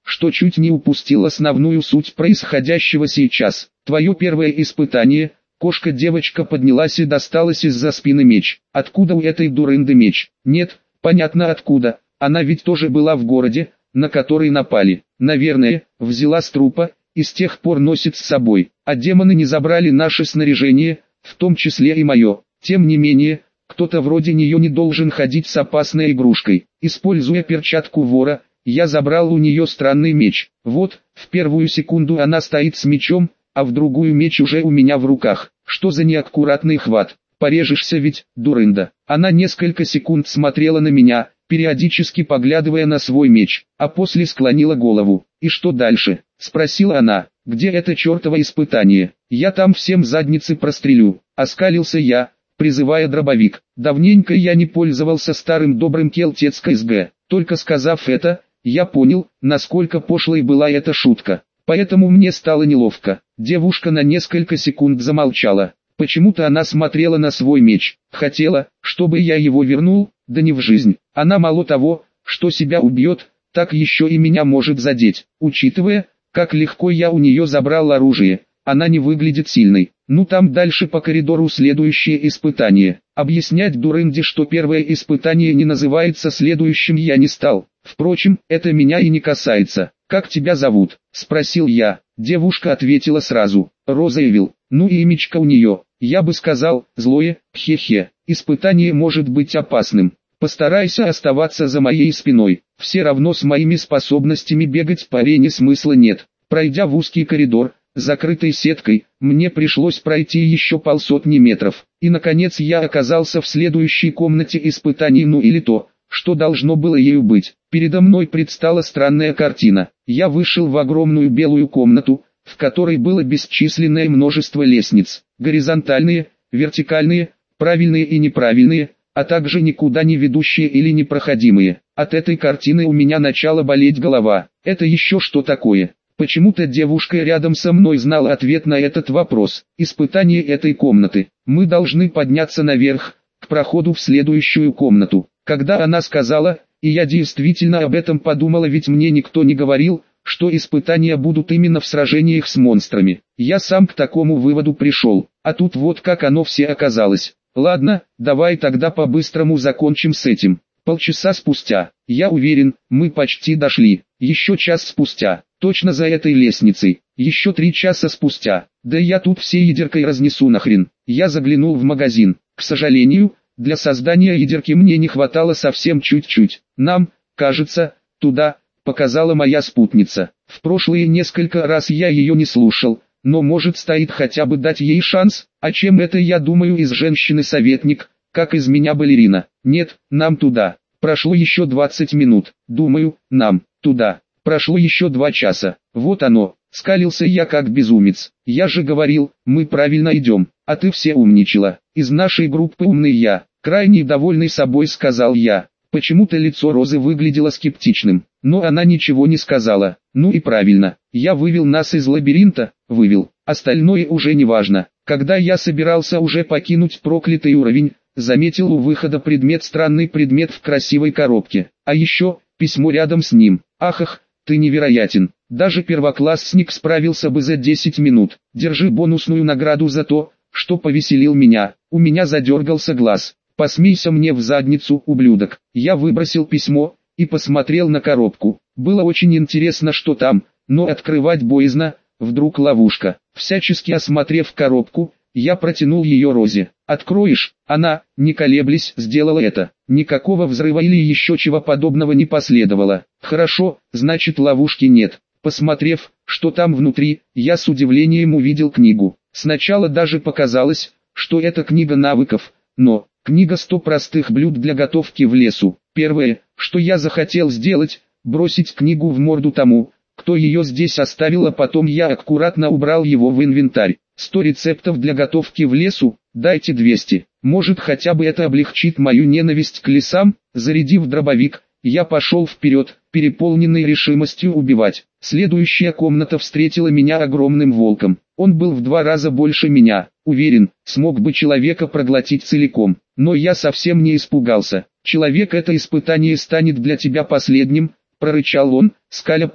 что чуть не упустил основную суть происходящего сейчас. Твое первое испытание. Кошка-девочка поднялась и досталась из-за спины меч. Откуда у этой дурынды меч? Нет, понятно откуда. Она ведь тоже была в городе, на который напали. Наверное, взяла с трупа, и с тех пор носит с собой. А демоны не забрали наше снаряжение, в том числе и мое. Тем не менее, кто-то вроде нее не должен ходить с опасной игрушкой. Используя перчатку вора, я забрал у нее странный меч. Вот, в первую секунду она стоит с мечом, а в другую меч уже у меня в руках. Что за неаккуратный хват? Порежешься ведь, дурында. Она несколько секунд смотрела на меня, периодически поглядывая на свой меч, а после склонила голову. «И что дальше?» — спросила она. «Где это чертово испытание? Я там всем задницы прострелю». Оскалился я, призывая дробовик. Давненько я не пользовался старым добрым Келтецкой СГ. Только сказав это, я понял, насколько пошлой была эта шутка. Поэтому мне стало неловко. Девушка на несколько секунд замолчала. Почему-то она смотрела на свой меч. Хотела, чтобы я его вернул, да не в жизнь. Она мало того, что себя убьет, так еще и меня может задеть. Учитывая, как легко я у нее забрал оружие, она не выглядит сильной. Ну там дальше по коридору следующее испытание. Объяснять дурынде, что первое испытание не называется следующим, я не стал. Впрочем, это меня и не касается. «Как тебя зовут?» — спросил я. Девушка ответила сразу. Роза Эвил. Ну и имечко у нее. Я бы сказал, злое, хе-хе. Испытание может быть опасным. Постарайся оставаться за моей спиной. Все равно с моими способностями бегать по арене смысла нет. Пройдя в узкий коридор, закрытой сеткой, мне пришлось пройти еще 150 метров. И наконец я оказался в следующей комнате испытаний, ну или то, что должно было ею быть. Передо мной предстала странная картина. Я вышел в огромную белую комнату, в которой было бесчисленное множество лестниц. Горизонтальные, вертикальные, правильные и неправильные, а также никуда не ведущие или непроходимые. От этой картины у меня начала болеть голова. Это еще что такое? Почему-то девушка рядом со мной знала ответ на этот вопрос. Испытание этой комнаты. Мы должны подняться наверх, к проходу в следующую комнату. Когда она сказала, и я действительно об этом подумала, ведь мне никто не говорил, что испытания будут именно в сражениях с монстрами. Я сам к такому выводу пришел, а тут вот как оно все оказалось. Ладно, давай тогда по-быстрому закончим с этим. Полчаса спустя, я уверен, мы почти дошли. Еще час спустя, точно за этой лестницей. Еще 3 часа спустя, да я тут всей ядеркой разнесу нахрен. Я заглянул в магазин. К сожалению, для создания ядерки мне не хватало совсем чуть-чуть. Нам, кажется, туда, показала моя спутница. В прошлые несколько раз я ее не слушал, но может стоит хотя бы дать ей шанс, а чем это я думаю из женщины советник, как из меня балерина. Нет, нам туда. Прошло еще 20 минут, думаю, нам, туда. Прошло еще 2 часа. Вот оно, скалился я как безумец. Я же говорил, мы правильно идем, а ты все умничала. Из нашей группы умный я, крайне довольный собой сказал я. Почему-то лицо Розы выглядело скептичным, но она ничего не сказала. Ну и правильно, я вывел нас из лабиринта, вывел, остальное уже не важно. Когда я собирался уже покинуть проклятый уровень, заметил у выхода странный предмет в красивой коробке, а еще, письмо рядом с ним. Ахах, ты невероятен, даже первоклассник справился бы за 10 минут. Держи бонусную награду за то, что повеселил меня. У меня задергался глаз. Посмейся мне в задницу, ублюдок. Я выбросил письмо и посмотрел на коробку. Было очень интересно, что там, но открывать боязно, вдруг ловушка. Всячески осмотрев коробку, я протянул ее Розе. «Откроешь?» Она, не колеблясь, сделала это. Никакого взрыва или еще чего подобного не последовало. Хорошо, значит ловушки нет. Посмотрев, что там внутри, я с удивлением увидел книгу. Сначала даже показалось, что это книга навыков, но книга 100 простых блюд для готовки в лесу. Первое, что я захотел сделать, бросить книгу в морду тому, кто ее здесь оставил, а потом я аккуратно убрал его в инвентарь. 100 рецептов для готовки в лесу, дайте 200. Может, хотя бы это облегчит мою ненависть к лесам. Зарядив дробовик, я пошел вперед, переполненный решимостью убивать. Следующая комната встретила меня огромным волком. Он был в 2 раза больше меня. Уверен, смог бы человека проглотить целиком. Но я совсем не испугался. «Человек, это испытание станет для тебя последним», — прорычал он, скаля пасть.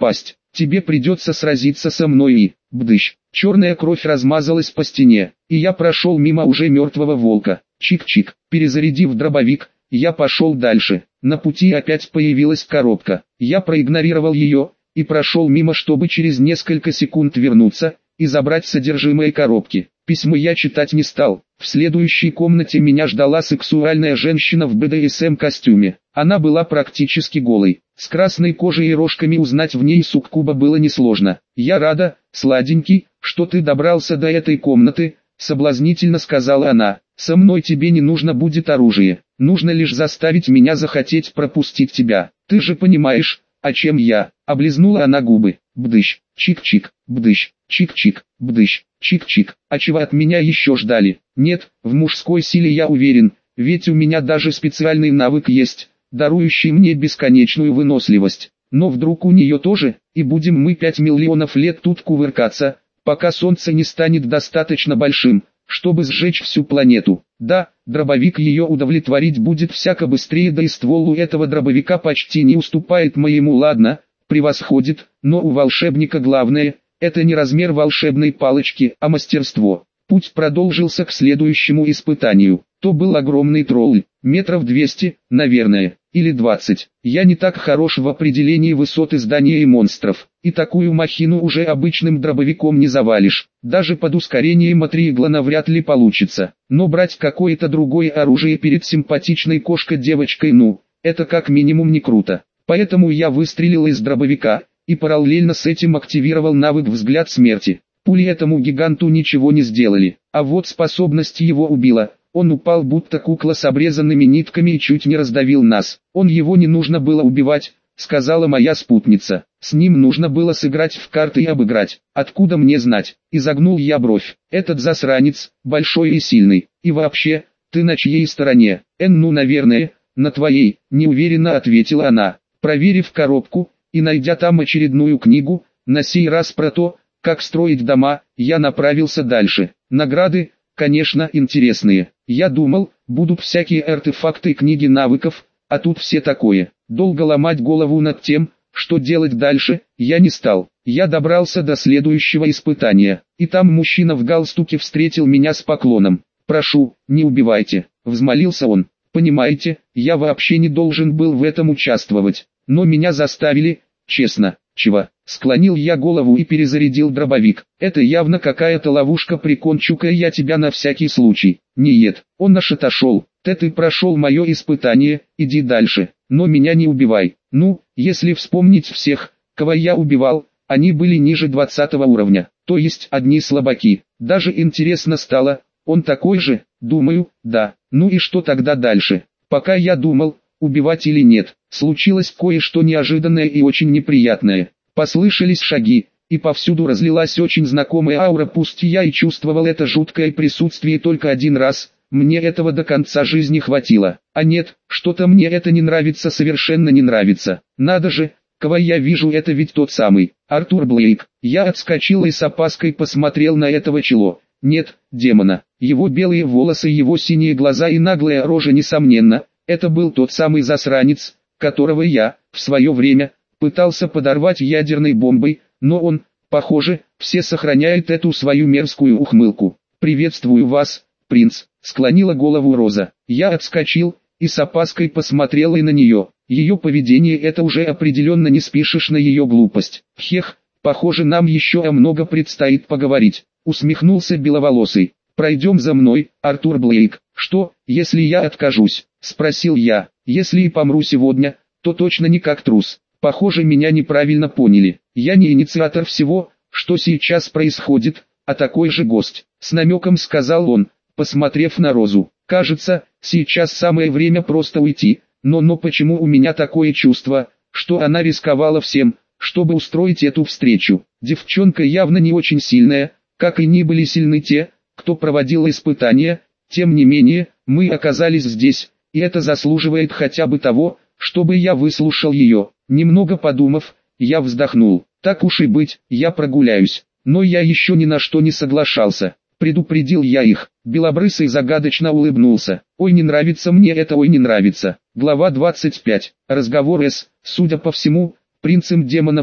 тебе придется сразиться со мной и... Бдыщ. Черная кровь размазалась по стене, и я прошел мимо уже мертвого волка. Чик-чик. Перезарядив дробовик, я пошел дальше. На пути опять появилась коробка. Я проигнорировал ее и прошел мимо, чтобы через несколько секунд вернуться и забрать содержимое коробки. Письмо я читать не стал. В следующей комнате меня ждала сексуальная женщина в БДСМ-костюме. Она была практически голой. С красной кожей и рожками узнать в ней суккуба было несложно. «Я рада, сладенький, что ты добрался до этой комнаты», — соблазнительно сказала она. «Со мной тебе не нужно будет оружие. Нужно лишь заставить меня захотеть пропустить тебя. Ты же понимаешь, о чем я?» Облизнула она губы. Бдыщ, чик-чик, бдыщ, чик-чик, бдыщ, чик-чик. А чего от меня еще ждали? Нет, в мужской силе я уверен, ведь у меня даже специальный навык есть, дарующий мне бесконечную выносливость. Но вдруг у нее тоже, и будем мы 5 миллионов лет тут кувыркаться, пока солнце не станет достаточно большим, чтобы сжечь всю планету. Да, дробовик ее удовлетворить будет всяко быстрее, да и ствол у этого дробовика почти не уступает моему, ладно, превосходит, но у волшебника главное – это не размер волшебной палочки, а мастерство. Путь продолжился к следующему испытанию. То был огромный тролль, метров 200, наверное, или 20. Я не так хорош в определении высоты здания и монстров, и такую махину уже обычным дробовиком не завалишь. Даже под ускорением от Триегла навряд ли получится. Но брать какое-то другое оружие перед симпатичной кошкой-девочкой, ну, это как минимум не круто. Поэтому я выстрелил из дробовика, и параллельно с этим активировал навык «Взгляд смерти». Пули этому гиганту ничего не сделали, а вот способность его убила. Он упал будто кукла с обрезанными нитками и чуть не раздавил нас. Он его не нужно было убивать, сказала моя спутница. С ним нужно было сыграть в карты и обыграть. Откуда мне знать? Изогнул я бровь. Этот засранец, большой и сильный. И вообще, ты на чьей стороне? Ну наверное, на твоей, неуверенно ответила она. Проверив коробку и найдя там очередную книгу, на сей раз про то, как строить дома, я направился дальше. Награды, конечно, интересные. Я думал, будут всякие артефакты и книги навыков, а тут все такое. Долго ломать голову над тем, что делать дальше, я не стал. Я добрался до следующего испытания, и там мужчина в галстуке встретил меня с поклоном. «Прошу, не убивайте», — взмолился он. «Понимаете, я вообще не должен был в этом участвовать, но меня заставили, честно». «Чего?» — склонил я голову и перезарядил дробовик. «Это явно какая-то ловушка, прикончу-ка я тебя на всякий случай». «Нет, он аж отошел. Ты прошел мое испытание, иди дальше, но меня не убивай». Ну, если вспомнить всех, кого я убивал, они были ниже 20 уровня, то есть одни слабаки. Даже интересно стало, он такой же? Думаю, да. Ну и что тогда дальше? Пока я думал, убивать или нет, случилось кое-что неожиданное и очень неприятное. Послышались шаги, и повсюду разлилась очень знакомая аура, пусть я и чувствовал это жуткое присутствие только один раз, мне этого до конца жизни хватило. А нет, что-то мне это не нравится, совершенно не нравится. Надо же, кого я вижу, это ведь тот самый, Артур Блейк. Я отскочил и с опаской посмотрел на этого чело. Нет, демона, его белые волосы, его синие глаза и наглая рожа, несомненно, это был тот самый засранец, которого я, в свое время, пытался подорвать ядерной бомбой, но он, похоже, все сохраняет эту свою мерзкую ухмылку. «Приветствую вас, принц», — склонила голову Роза. Я отскочил, и с опаской посмотрел и на нее. Ее поведение — это уже определенно не спишешь на ее глупость. Хех, похоже, нам еще о много предстоит поговорить, усмехнулся беловолосый. «Пройдем за мной, Артур Блейк». «Что, если я откажусь?» — спросил я. «Если и помру сегодня, то точно не как трус». Похоже, меня неправильно поняли. Я не инициатор всего, что сейчас происходит, а такой же гость. С намеком сказал он, посмотрев на Розу. Кажется, сейчас самое время просто уйти. Но почему у меня такое чувство, что она рисковала всем, чтобы устроить эту встречу? Девчонка явно не очень сильная, как и не были сильны те, кто проводил испытания. Тем не менее, мы оказались здесь, и это заслуживает хотя бы того, чтобы я выслушал ее. Немного подумав, я вздохнул. Так уж и быть, я прогуляюсь. Но я еще ни на что не соглашался. Предупредил я их. Белобрысый загадочно улыбнулся. «Ой, не нравится мне это, ой, не нравится». Глава 25. Разговор с, судя по всему, принцем демонов и,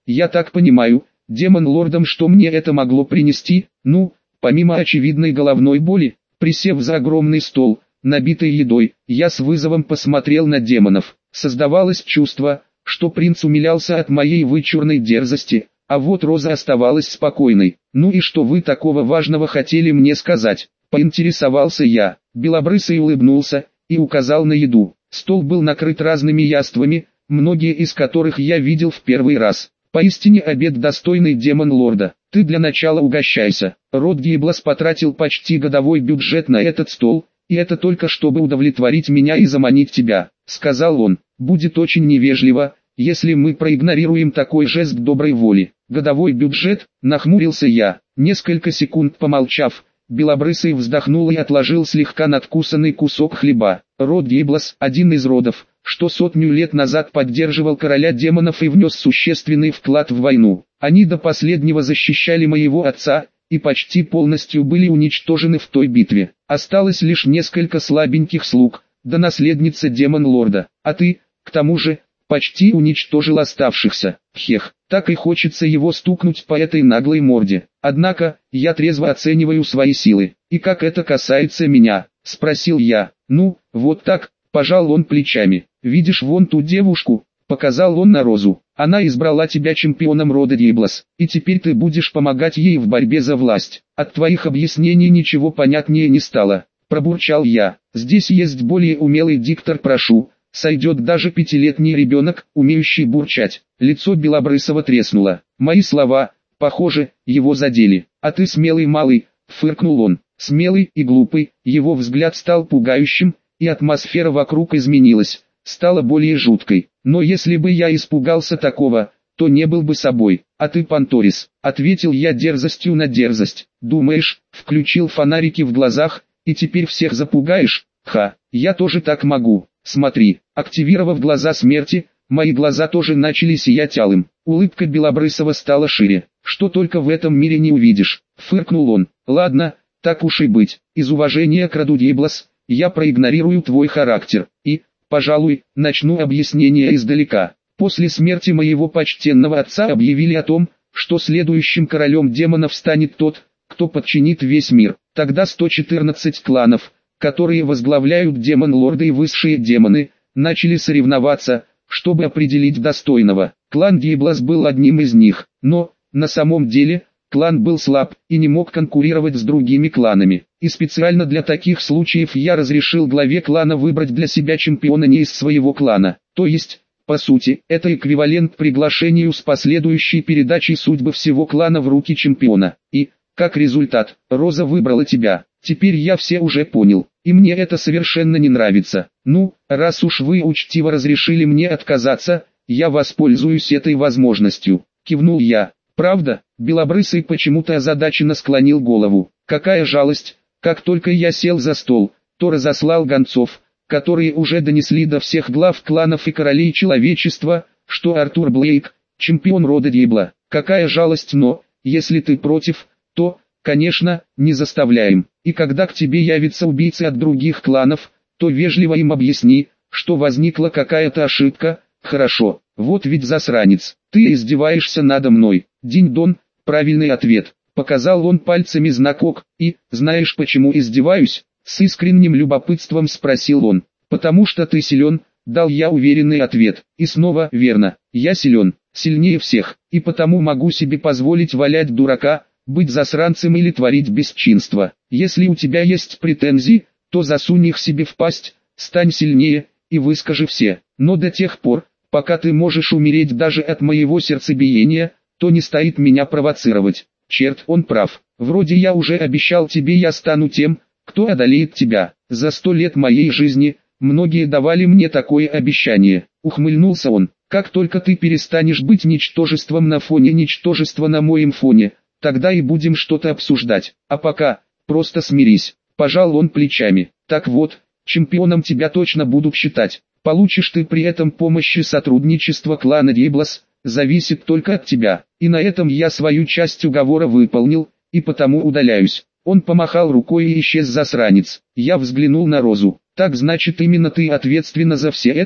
я так понимаю, демон-лордом, что мне это могло принести? Ну, помимо очевидной головной боли, присев за огромный стол, набитый едой, я с вызовом посмотрел на демонов. Создавалось чувство, что принц умилялся от моей вычурной дерзости, а вот Роза оставалась спокойной. «Ну и что вы такого важного хотели мне сказать?» — поинтересовался я. Белобрысый улыбнулся и указал на еду. Стол был накрыт разными яствами, многие из которых я видел в первый раз. Поистине обед достойный демон-лорда. Ты для начала угощайся. Род Гейблас потратил почти годовой бюджет на этот стол, и это только чтобы удовлетворить меня и заманить тебя, сказал он. Будет очень невежливо, если мы проигнорируем такой жест доброй воли. Годовой бюджет, нахмурился я. Несколько секунд помолчав, Белобрысый вздохнул и отложил слегка надкусанный кусок хлеба. Род Гейблас, один из родов, что сотню лет назад поддерживал короля демонов и внес существенный вклад в войну. Они до последнего защищали моего отца, и почти полностью были уничтожены в той битве. Осталось лишь несколько слабеньких слуг, да наследница демон-лорда. А ты, к тому же, почти уничтожил оставшихся. Хех, так и хочется его стукнуть по этой наглой морде. Однако, я трезво оцениваю свои силы. И как это касается меня, спросил я. Ну, вот так, пожал он плечами. Видишь вон ту девушку, показал он на Розу. Она избрала тебя чемпионом рода Гейблас, и теперь ты будешь помогать ей в борьбе за власть. От твоих объяснений ничего понятнее не стало, пробурчал я. Здесь есть более умелый диктор, прошу. Сойдет даже пятилетний ребенок, умеющий бурчать. Лицо Белобрысова треснуло. Мои слова, похоже, его задели. А ты смелый малый, фыркнул он. Смелый и глупый, его взгляд стал пугающим, и атмосфера вокруг изменилась, стала более жуткой. Но если бы я испугался такого, то не был бы собой. А ты, Панторис, ответил я дерзостью на дерзость. Думаешь, включил фонарики в глазах, и теперь всех запугаешь? Ха, я тоже так могу. Смотри, активировав глаза смерти, мои глаза тоже начали сиять алым. Улыбка Белобрысова стала шире. Что только в этом мире не увидишь, фыркнул он. Ладно, так уж и быть. Из уважения к роду Гейблас, я проигнорирую твой характер, и, пожалуй, начну объяснение издалека. После смерти моего почтенного отца объявили о том, что следующим королем демонов станет тот, кто подчинит весь мир. Тогда 114 кланов, которые возглавляют демон-лорды и высшие демоны, начали соревноваться, чтобы определить достойного. Клан Гейблас был одним из них, но, на самом деле, клан был слаб и не мог конкурировать с другими кланами. И специально для таких случаев я разрешил главе клана выбрать для себя чемпиона не из своего клана. То есть, по сути, это эквивалент приглашению с последующей передачей судьбы всего клана в руки чемпиона. И, как результат, Роза выбрала тебя. Теперь я все уже понял, и мне это совершенно не нравится. Ну, раз уж вы учтиво разрешили мне отказаться, я воспользуюсь этой возможностью. Кивнул я. Правда? Белобрысый почему-то озадаченно склонил голову. Какая жалость, как только я сел за стол, то разослал гонцов, которые уже донесли до всех глав кланов и королей человечества, что Артур Блейк, чемпион рода Гейбла. Какая жалость, но, если ты против, то, конечно, не заставляем. И когда к тебе явятся убийцы от других кланов, то вежливо им объясни, что возникла какая-то ошибка. Хорошо, вот ведь засранец, ты издеваешься надо мной. Динь-дон, правильный ответ. Показал он пальцами знак ок, и, знаешь почему издеваюсь? С искренним любопытством спросил он. Потому что ты силен, дал я уверенный ответ. И снова верно, я силен, сильнее всех, и потому могу себе позволить валять дурака, быть засранцем или творить бесчинство. Если у тебя есть претензии, то засунь их себе в пасть, стань сильнее, и выскажи все. Но до тех пор, пока ты можешь умереть даже от моего сердцебиения, то не стоит меня провоцировать. Черт, он прав. Вроде я уже обещал тебе, я стану тем, кто одолеет тебя. За 100 лет моей жизни, многие давали мне такое обещание. Ухмыльнулся он. Как только ты перестанешь быть ничтожеством на фоне ничтожества на моем фоне, тогда и будем что-то обсуждать. А пока, просто смирись. Пожал он плечами. Так вот, чемпионом тебя точно будут считать. Получишь ты при этом помощь и сотрудничество клана Гейблас, зависит только от тебя. И на этом я свою часть уговора выполнил, и потому удаляюсь. Он помахал рукой и исчез засранец. Я взглянул на Розу. Так значит именно ты ответственна за все это?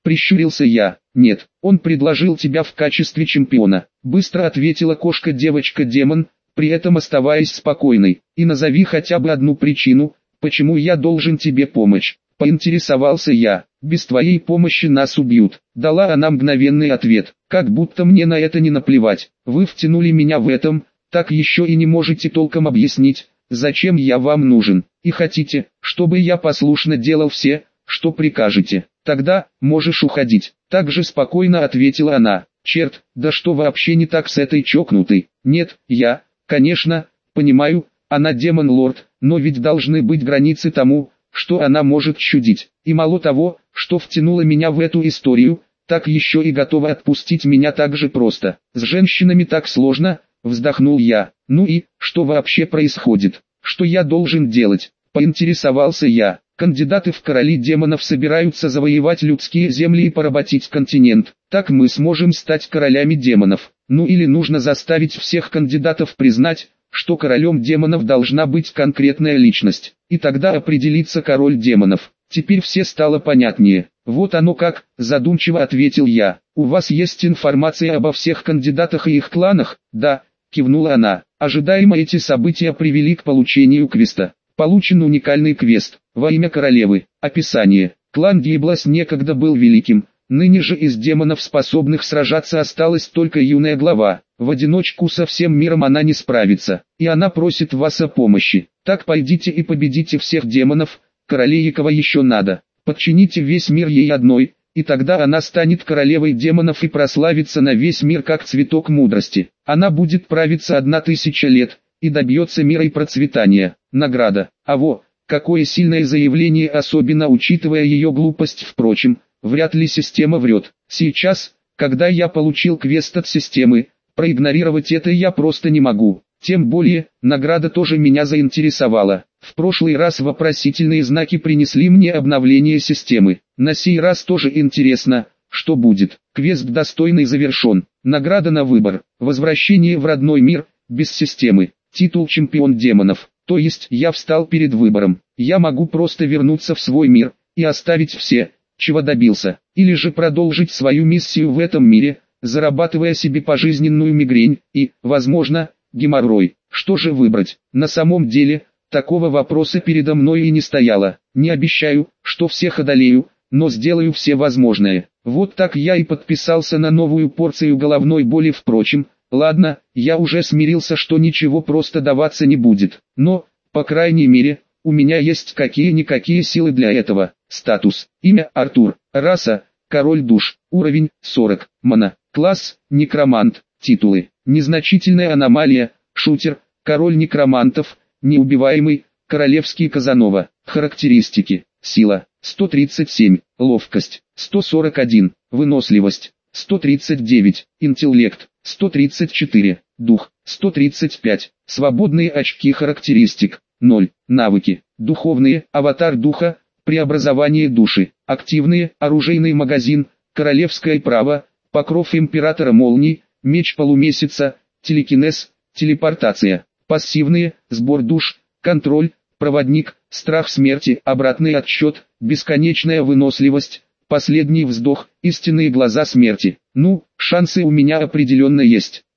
Прищурился я. Нет, он предложил тебя в качестве чемпиона. Быстро ответила кошка-девочка-демон, при этом оставаясь спокойной. И назови хотя бы одну причину, почему я должен тебе помочь. Поинтересовался я. Без твоей помощи нас убьют. Дала она мгновенный ответ. Как будто мне на это не наплевать. Вы втянули меня в этом, так еще и не можете толком объяснить, зачем я вам нужен. И хотите, чтобы я послушно делал все, что прикажете. Тогда, можешь уходить. Так же спокойно ответила она. Черт, да что вообще не так с этой чокнутой? Нет, я, конечно, понимаю, она демон-лорд, но ведь должны быть границы тому, что она может чудить. И мало того, что втянула меня в эту историю, так еще и готова отпустить меня так же просто. С женщинами так сложно, вздохнул я. Ну и, что вообще происходит? Что я должен делать? Поинтересовался я. Кандидаты в короли демонов собираются завоевать людские земли и поработить континент. Так мы сможем стать королями демонов. Ну или нужно заставить всех кандидатов признать, что королем демонов должна быть конкретная личность. И тогда определится король демонов. Теперь все стало понятнее. Вот оно как, задумчиво ответил я. У вас есть информация обо всех кандидатах и их кланах? Да, кивнула она. Ожидаемо эти события привели к получению квеста. Получен уникальный квест. Во имя королевы. Описание. Клан Диблас некогда был великим. Ныне же из демонов, способных сражаться, осталась только юная глава. В одиночку со всем миром она не справится. И она просит вас о помощи. Так пойдите и победите всех демонов. Королеве кого еще надо. Подчините весь мир ей одной. И тогда она станет королевой демонов и прославится на весь мир как цветок мудрости. Она будет правиться 1000 лет. И добьется мира и процветания. Награда. Какое сильное заявление, особенно учитывая ее глупость. Впрочем, вряд ли система врет. Сейчас, когда я получил квест от системы, проигнорировать это я просто не могу. Тем более, награда тоже меня заинтересовала. В прошлый раз вопросительные знаки принесли мне обновление системы. На сей раз тоже интересно, что будет. Квест достойный завершен. Награда на выбор. Возвращение в родной мир, без системы. Титул чемпион демонов. То есть я встал перед выбором. Я могу просто вернуться в свой мир и оставить все, чего добился. Или же продолжить свою миссию в этом мире, зарабатывая себе пожизненную мигрень и, возможно, геморрой. Что же выбрать? На самом деле, такого вопроса передо мной и не стояло. Не обещаю, что всех одолею, но сделаю все возможное. Вот так я и подписался на новую порцию головной боли. Впрочем, ладно, я уже смирился, что ничего просто даваться не будет. Но, по крайней мере, у меня есть какие-никакие силы для этого. Статус. Имя Артур. Раса. Король душ. Уровень 40. Мана. Класс. Некромант. Титулы. Незначительная аномалия. Шутер. Король некромантов. Неубиваемый. Королевский Казанова. Характеристики. Сила. 137. Ловкость. 141. Выносливость. 139. Интеллект. 134. Дух. 135. Свободные очки характеристик. 0. Навыки. Духовные. Аватар духа. Преобразование души. Активные. Оружейный магазин. Королевское право. Покров императора молний. Меч полумесяца. Телекинез. Телепортация. Пассивные. Сбор душ. Контроль. Проводник. Страх смерти. Обратный отсчет. Бесконечная выносливость. Последний вздох. Истинные глаза смерти. Ну, шансы у меня определенно есть.